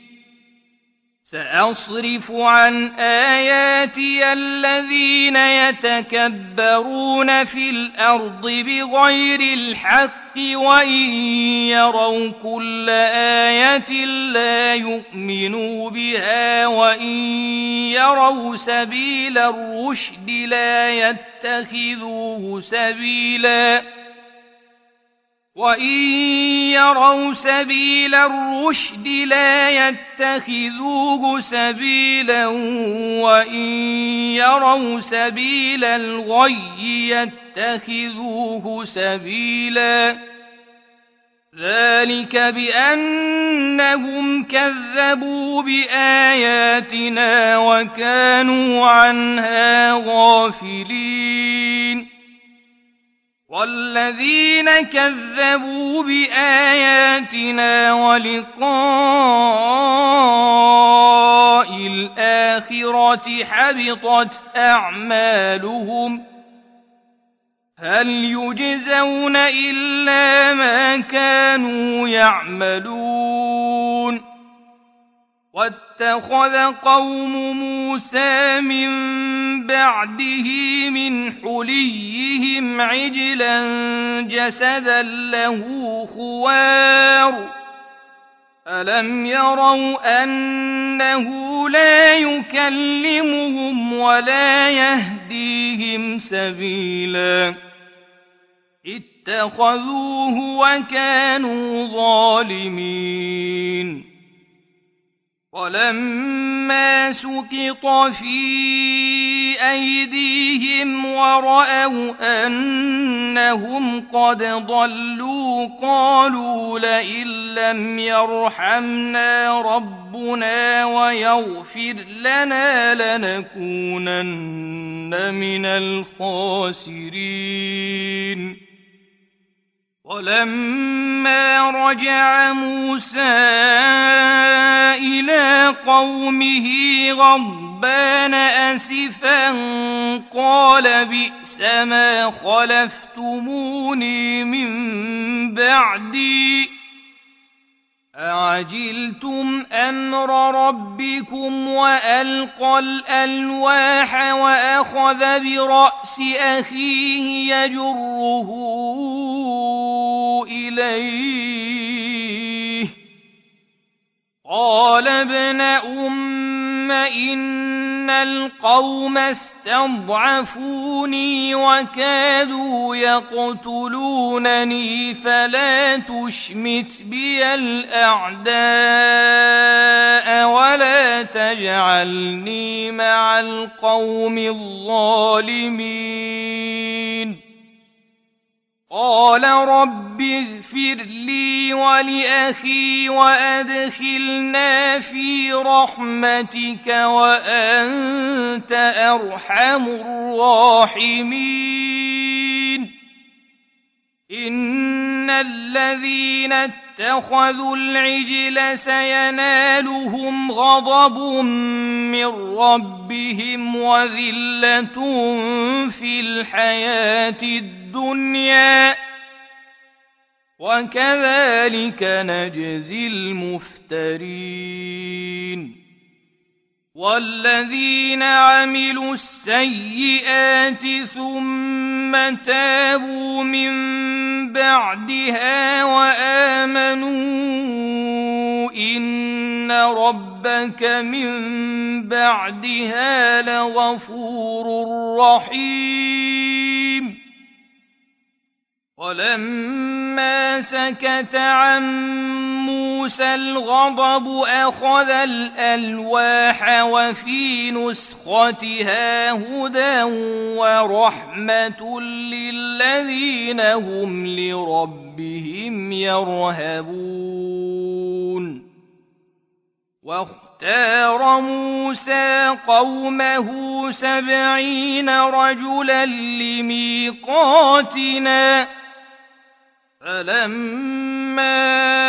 سأصرف عن آياتي الذين يتكبرون في الأرض بغير الحق وإن يروا كل آية لا يؤمنوا بها وإن يروا سبيل الرشد لا يتخذوه سبيلا وإن يروا سبيل الرشد لا يتخذوه سبيلا وإن يروا سبيل الغي يتخذوه سبيلا ذلك بأنهم كذبوا بآياتنا وكانوا عنها غافلين والذين كذبوا بآياتنا ولقاء الآخرة حبطت أعمالهم هل يجزون إلا ما كانوا يعملون واتخذ قوم موسى من بعده من حليهم عجلا جسدا له خوار ألم يروا أنه لا يكلمهم ولا يهديهم سبيلا اتخذوه وكانوا ظالمين ولما سقط في أيديهم ورأوا أنهم قد ضلوا قالوا لئن لم يرحمنا ربنا ويغفر لنا لنكونن من الخاسرين ولما رجع موسى إلى قومه غضبان أسفا قال بئس ما خلفتموني من بعدي أعجلتم أمر ربكم وألقى الألواح وأخذ برأس أخيه يجره إليه قال ابن أم إن القوم استضعفوني وكادوا يقتلونني فلا تشمت بي الأعداء ولا تجعلني مع القوم الظالمين قال رب اغفر لي ولأخي وأدخلنا في رحمتك وأنت أرحم الراحمين إن الذين اتخذوا العجل سينالهم غضب من ربهم وذلة في الحياة الدنيا وكذلك نجزي المفترين والذين عملوا السيئات ثم تابوا من بعدها وآمنوا إن ربك من بعدها لغفور رحيم ولما سكت عن موسى الغضب أخذ الألواح وفي نسختها هدى ورحمة للذين هم لربهم يرهبون واختار موسى قومه سبعين رجلا لميقاتنا فلما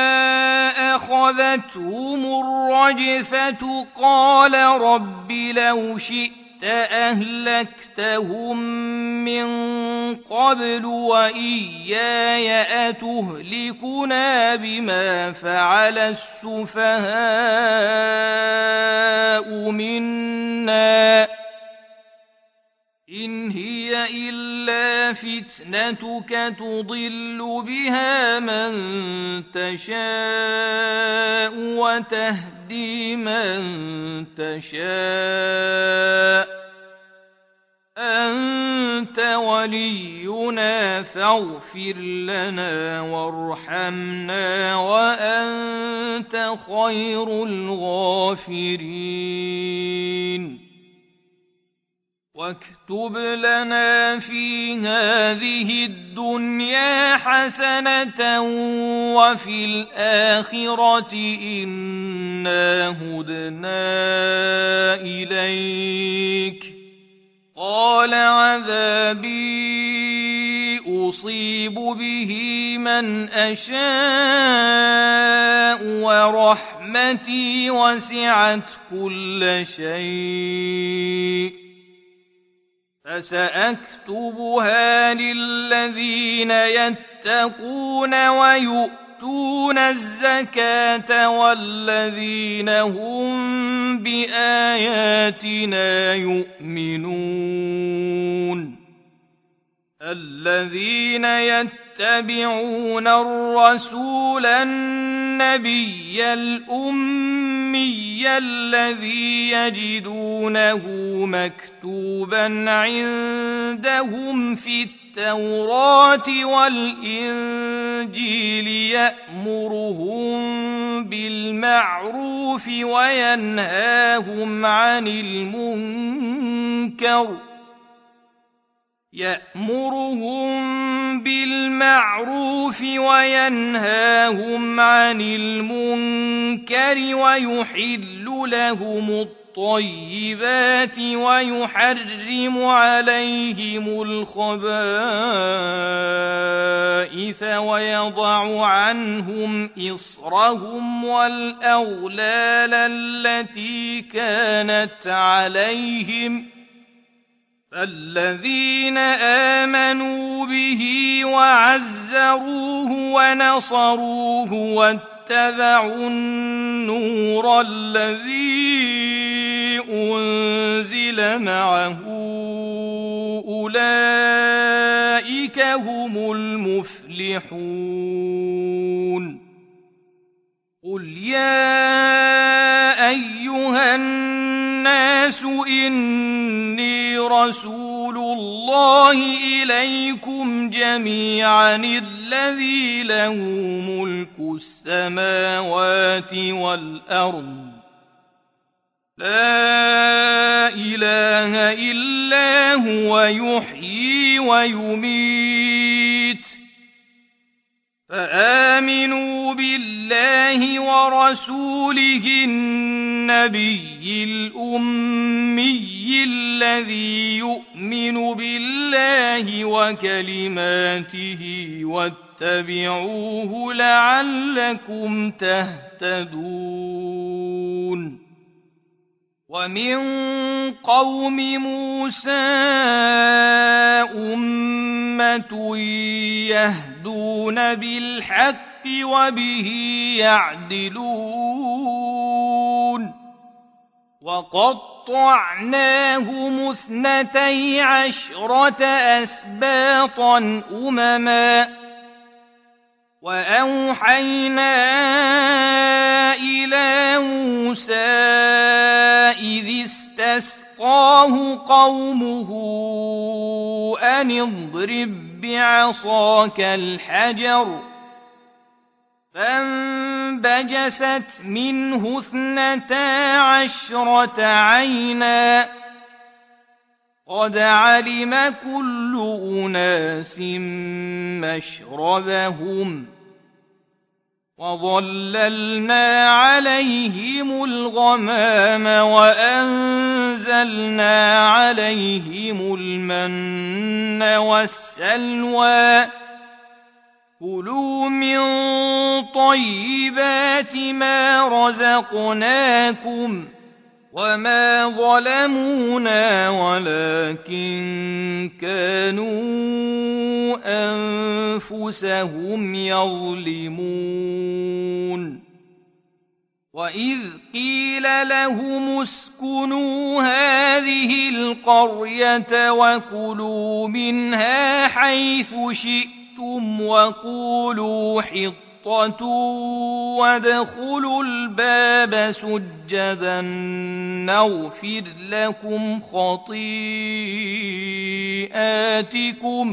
أخذتهم الرجفة قال رب لو شئت أهلكتهم من قبل وإياي أتهلكنا بما فعل السفهاء منا إن هي إلا فتنتك تضل بها من تشاء وتهدي من تشاء أنت ولينا فاغفر لنا وارحمنا وأنت خير الغافرين واكتب لنا في هذه الدنيا حسنة وفي الآخرة إنا هدنا إليك قال عذابي أصيب به من أشاء ورحمتي وسعت كل شيء فسأكتبها للذين يتقون ويؤتون الزكاة والذين هم بآياتنا يؤمنون الذين يتبعون الرسول النبي الأمي الذي يجدونه مكتوبا عندهم في التوراة والإنجيل يأمرهم بالمعروف وينهاهم عن المنكر يأمرهم بالمعروف وينهاهم عن المنكر ويحل لهم الطيبات ويحرم عليهم الخبائث ويضع عنهم إصرهم والأغلال التي كانت عليهم فالذين آمنوا به وعزروه ونصروه واتبعوا النور الذي أنزل معه أولئك هم المفلحون قل يا أيها الناس إني رسول الله إليكم جميعا الذي له ملك السماوات والأرض لا إله إلا هو يحيي ويميت فآمنوا بالله ورسوله النبي الأمي الذي يؤمن بالله وكلماته واتبعوه لعلكم تهتدون ومن قوم موسى أمة يهدون بالحق وبه يعدلون وقطعناهم اثنتي عشرة أسباطا أمما وأوحينا إلى موسى إذ استسقاه قومه أن اضرب بعصاك الحجر فانبجست منه اثنتا عشرة عينا قد علم كل أناس مشربهم وظللنا عليهم الغمام وأنزلنا عليهم المن والسلوى كلوا من طيبات ما رزقناكم وما ظلمونا ولكن كانوا أنفسهم يظلمون وإذ قيل لهم اسكنوا هذه القرية وكلوا منها حيث شئتم وقولوا حطة وادخلوا الباب سجدا نغفر لكم خطيئاتكم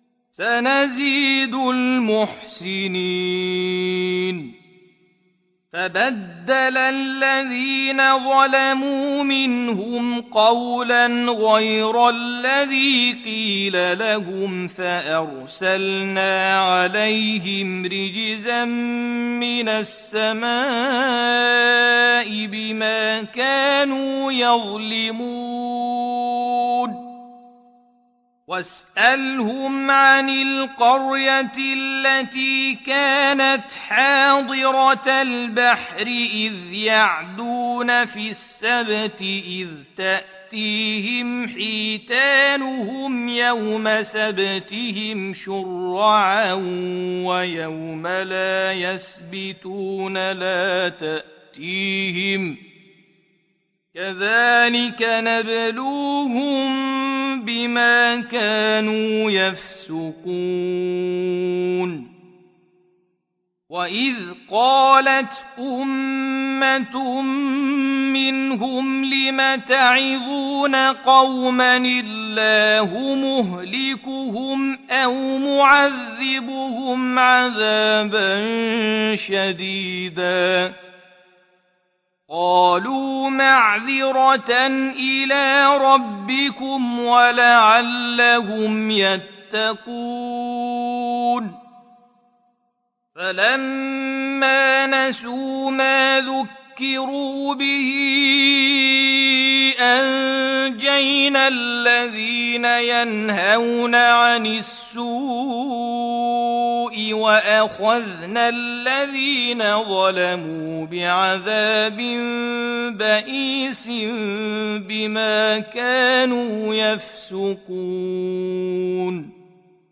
سنزيد المحسنين فبدل الذين ظلموا منهم قولا غير الذي قيل لهم فأرسلنا عليهم رجزا من السماء بما كانوا يظلمون واسألهم عن القرية التي كانت حاضرة البحر إذ يعدون في السبت إذ تأتيهم حيتانهم يوم سبتهم شرعا ويوم لا يسبتون لا تأتيهم كذلك نبلوهم بما كانوا يفسقون وإذ قالت أمة منهم لم تعظون قوما الله مهلكهم أو معذبهم عذابا شديدا قالوا معذرة إلى ربكم ولعلهم يتقون فلما نسوا ما ذكروا به أنجينا الذين ينهون عن السوء وأخذنا الذين ظلموا بعذاب بئيس بما كانوا يفسقون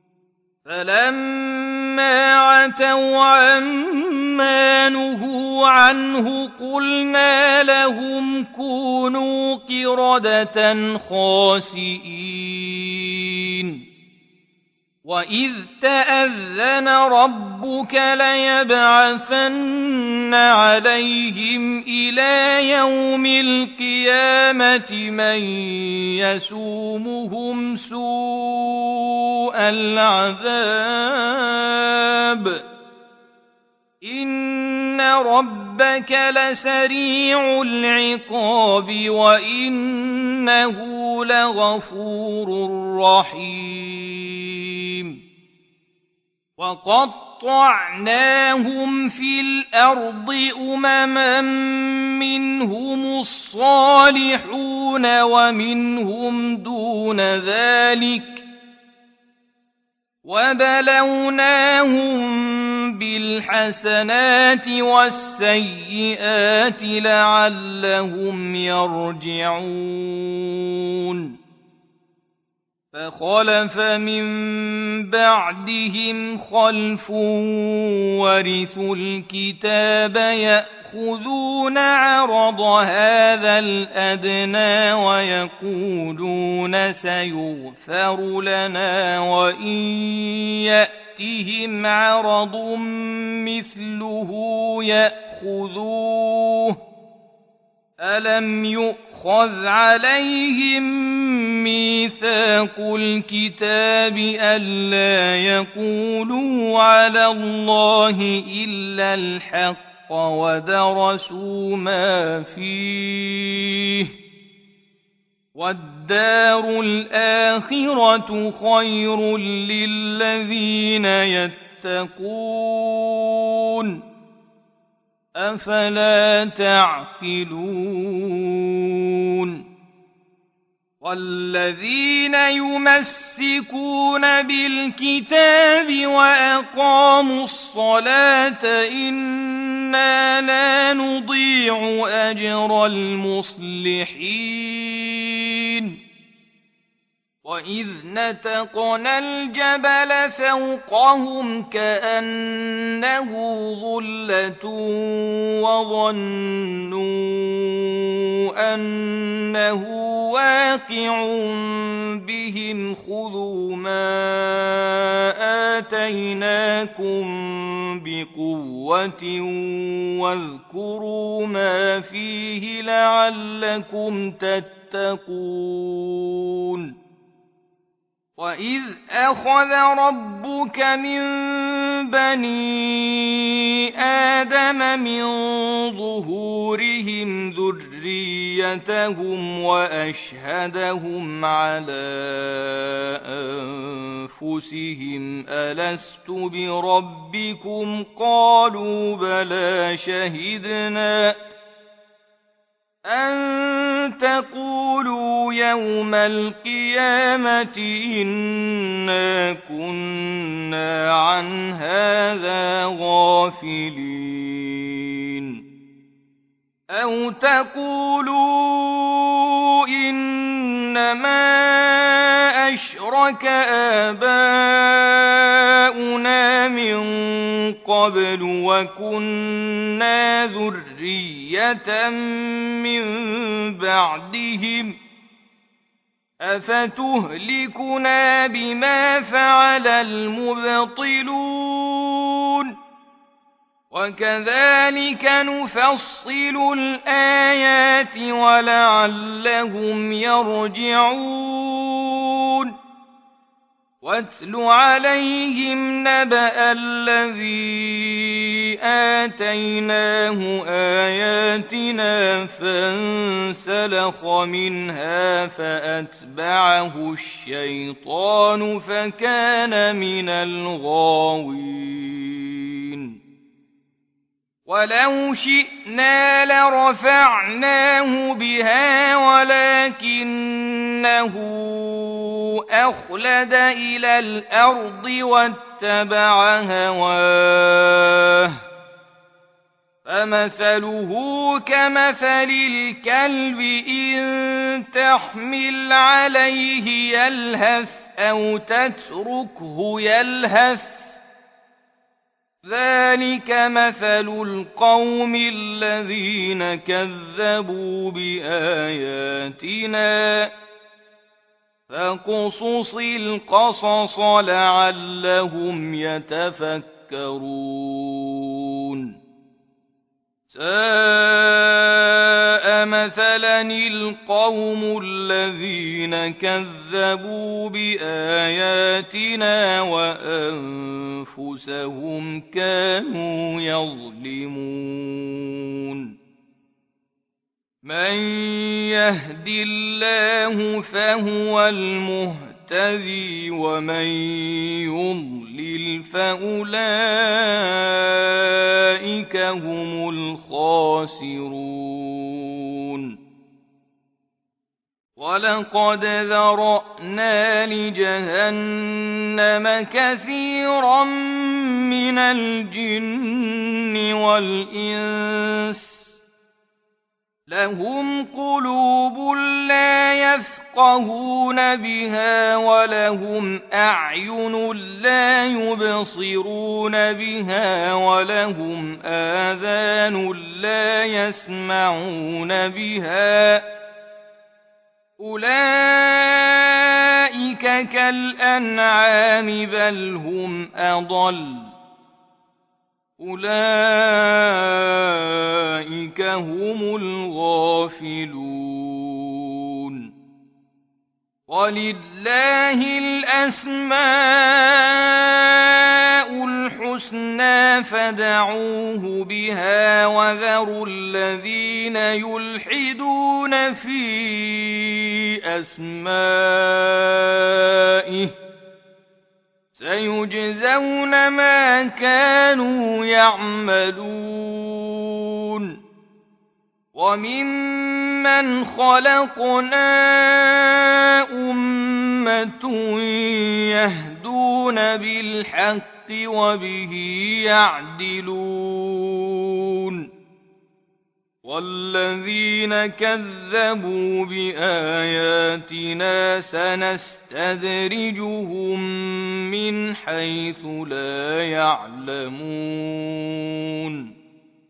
فلما عتوا عما نهوا عنه قلنا لهم كونوا قردة خاسئين وإذ تأذن ربك ليبعثن عليهم إلى يوم القيامة من يسومهم سوء العذاب إن ربك لسريع العقاب وإنه لغفور رحيم وقطعناهم في الأرض أمما منهم الصالحون ومنهم دون ذلك وبلوناهم بالحسنات والسيئات لعلهم يرجعون فخلف من بعدهم خلف ورثوا الكتاب يأخذون عرض هذا الأدنى ويقولون سيغفر لنا وإن يأتهم عرض مثله يأخذوه ألم يؤخذ عليهم ميثاق الكتاب ألا يقولوا على الله إلا الحق ودرسوا ما فيه والدار الآخرة خير للذين يتقون أفلا تعقلون والذين يمسكون بالكتاب وأقاموا الصلاة إنا لا نضيع أجر المصلحين وإذ نتقنا الجبل فوقهم كأنه ظلة وظنوا أنه واقع بهم خذوا ما آتيناكم بقوة واذكروا ما فيه لعلكم تتقون وإذ أخذ ربك من بني آدم من ظهورهم ذريتهم وأشهدهم على أنفسهم ألست بربكم قالوا بلى شهدنا أن تقولوا يوم القيامة إنا كنا عن هذا غافلين أو تقولوا إنما أشرك آباؤنا من قبل وكنا ذرية من بعدهم أفتهلكنا بما فعل المبطلون وكذلك نفصل الآيات ولعلهم يرجعون واتل عليهم نبأ الذي آتيناه آياتنا فانسلخ منها فأتبعه الشيطان فكان من الغاوين ولو شئنا لرفعناه بها ولكنه أخلد إلى الأرض واتبع هواه فمثله كمثل الكلب إن تحمل عليه يلهث أو تتركه يلهث ذلك مثل القوم الذين كذبوا بآياتنا فاقصص القصص لعلهم يتفكرون ساء مثلا القوم الذين كذبوا بآياتنا وأنفسهم كانوا يظلمون من يهد الله فهو المهتدي ومن يضلل فأولئك هم الخاسرون ولقد ذرأنا لجهنم كثيرا من الجن والإنس لهم قلوب لا يفقهون بها ولهم أعين لا يبصرون بها ولهم آذان لا يسمعون بها أولئك كالأنعام بل هم أضل أولئك هم الغافلون ولله الأسماء الحسنى فادعوه بها وذروا الذين يلحدون في أسمائه سيجزون ما كانوا يعملون وممن خلقنا أمة يهدون بالحق وبه يعدلون والذين كذبوا بآياتنا سنستدرجهم من حيث لا يعلمون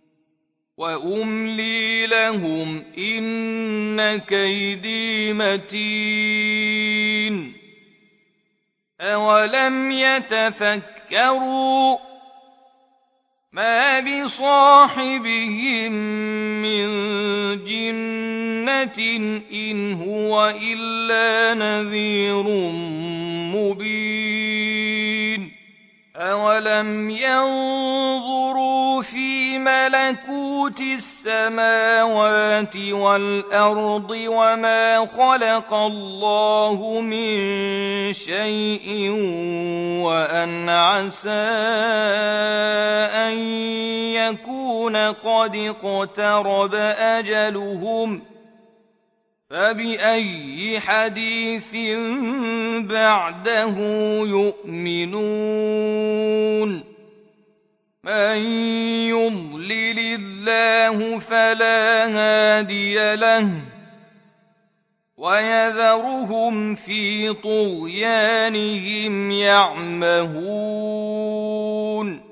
وأملي لهم إن كيدي متين أولم يتفكروا ما بصاحبهم من جنة إن هو إلا نذير مبين أولم ينظروا في ملكوت السماوات والأرض وما خلق الله من شيء وأن عسى أن يكون قد اقترب أجلهم فبأي حديث بعده يؤمنون من يضلل الله فلا هادي له ويذرهم في طغيانهم يعمهون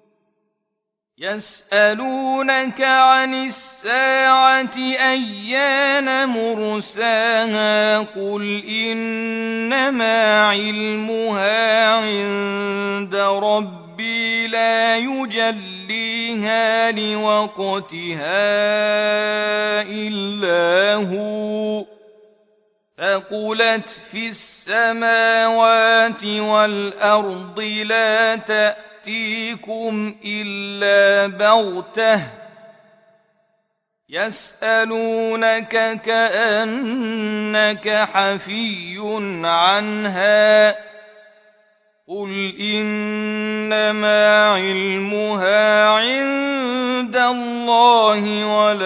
يسألونك عن الساعة أيان مرساها قل إنما علمها عند ربي لا يجليها لوقتها إلا هو ثقلت في السماوات والأرض لا تأتيكم إلا بغتة يسألونك كأنك حفي عنها قل إنما علمها عند الله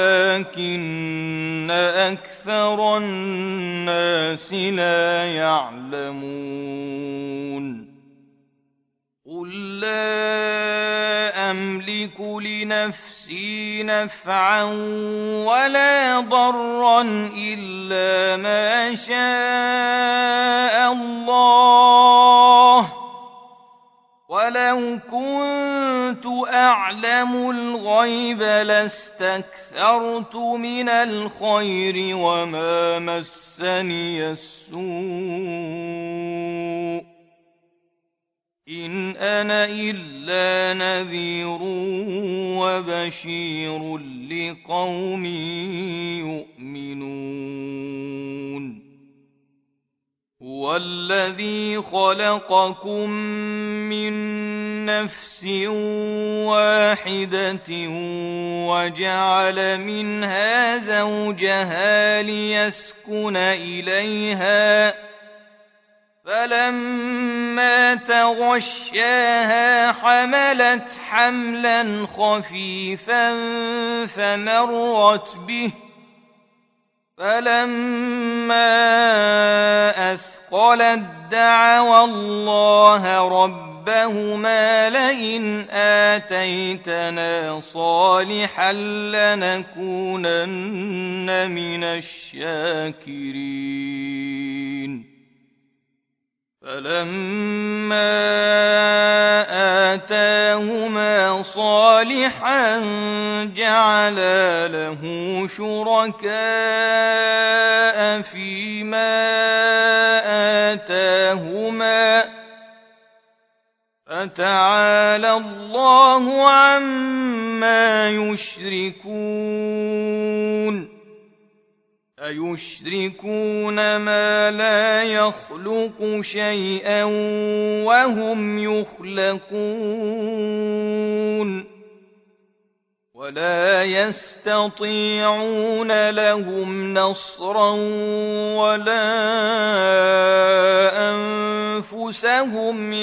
ولكن أكثر الناس لا يعلمون قل لا أملك لنفسي نفعا ولا ضرا إلا ما شاء الله ولو كنت أعلم الغيب لاستكثرت من الخير وما مسني السوء إن أنا إلا نذير وبشير لقوم يؤمنون هو الذي خلقكم من نفس واحدة وجعل منها زوجها ليسكن إليها فلما تغشاها حملت حملا خفيفا فمرت به فلما أثقلت دعوا الله ربهما لئن آتيتنا صالحا لنكونن من الشاكرين فلما آتاهما صالحا جعلا له شركاء فيما آتاهما فتعالى الله عما يشركون أيشركون ما لا يخلق شيئا وهم يخلقون ولا يستطيعون لهم نصرا ولا أنفسهم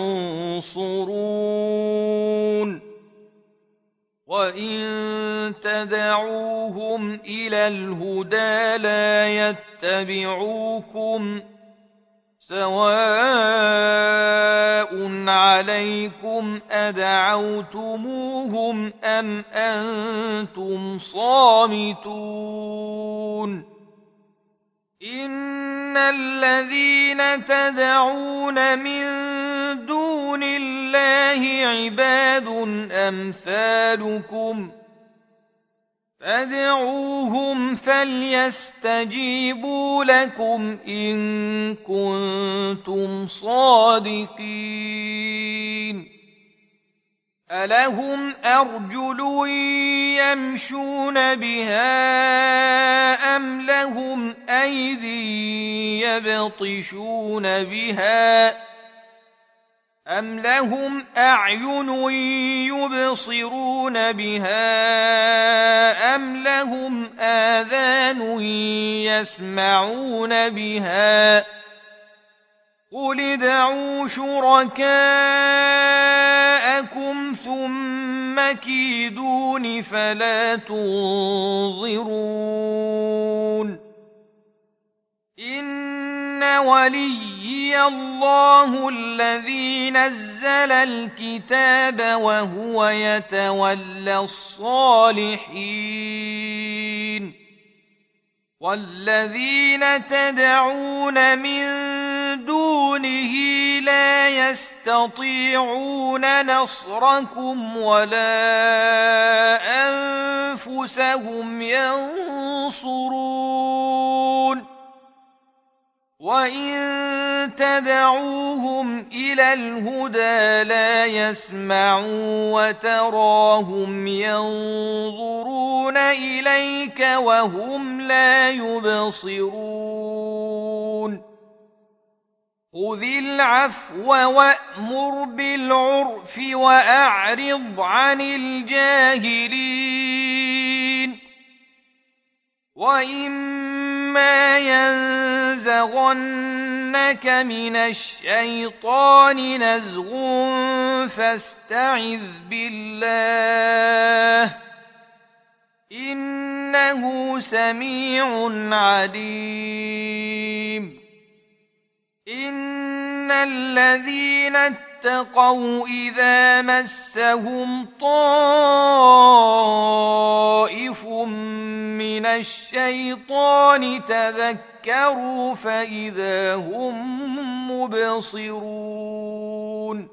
ينصرون وإن تدعوهم إلى الهدى لا يتبعوكم سواء عليكم أدعوتموهم أم أنتم صامتون إن الذين تدعون من دون الله عباد أمثالكم فادعوهم فليستجيبوا لكم إن كنتم صادقين ألهم أرجل يمشون بها أم لهم أيدي يبطشون بها أم لهم أعين يبصرون بها أم لهم آذان يسمعون بها قل ادعوا شركاءكم ثم كيدون فلا تنظرون إن وليي الله الذي نزل الكتاب وهو يتولى الصالحين والذين تدعون من دونه لا يستطيعون نصركم ولا أنفسهم ينصرون وإن تدعوهم إلى الهدى لا يسمعوا وتراهم ينظرون إليك وهم لا يبصرون خذ العفو وأمر بالعرف وأعرض عن الجاهلين وإما ينزغنك من الشيطان نزغ فاستعذ بالله إنه سميع عليم إن الذين اتقوا إذا مسهم طائف من الشيطان تذكروا فإذا هم مبصرون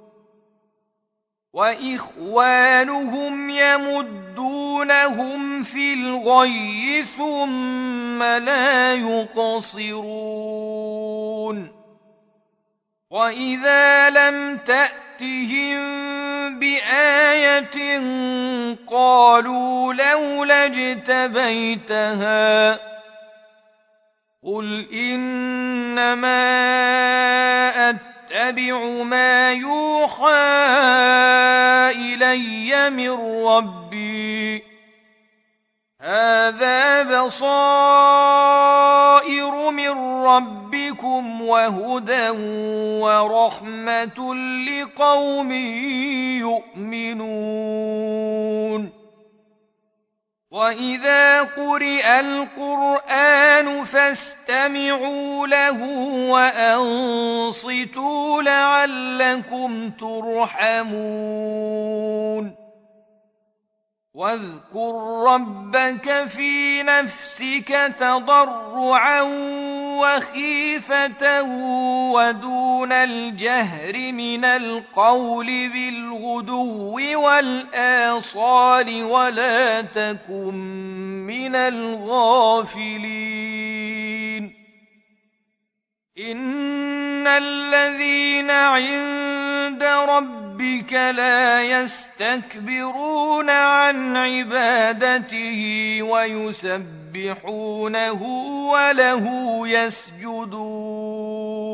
وإخوانهم يمدونهم في الغي ثم لا يقصرون وإذا لم تأتهم بآية قالوا لولا اجتبيتها قل إنما أتبع ما يوحى إلي من ربي هذا بصائر من ربكم وهدى ورحمة لقوم يؤمنون وإذا قرئ القرآن فاستمعوا له وأنصتوا لعلكم ترحمون واذكر ربك في نفسك تضرعا وخيفة ودون الجهر من القول بالغدو والآصال ولا تكن من الغافلين إن الذين عند ربك لا يستكبرون عن عبادته ويسبحونه وله يسجدون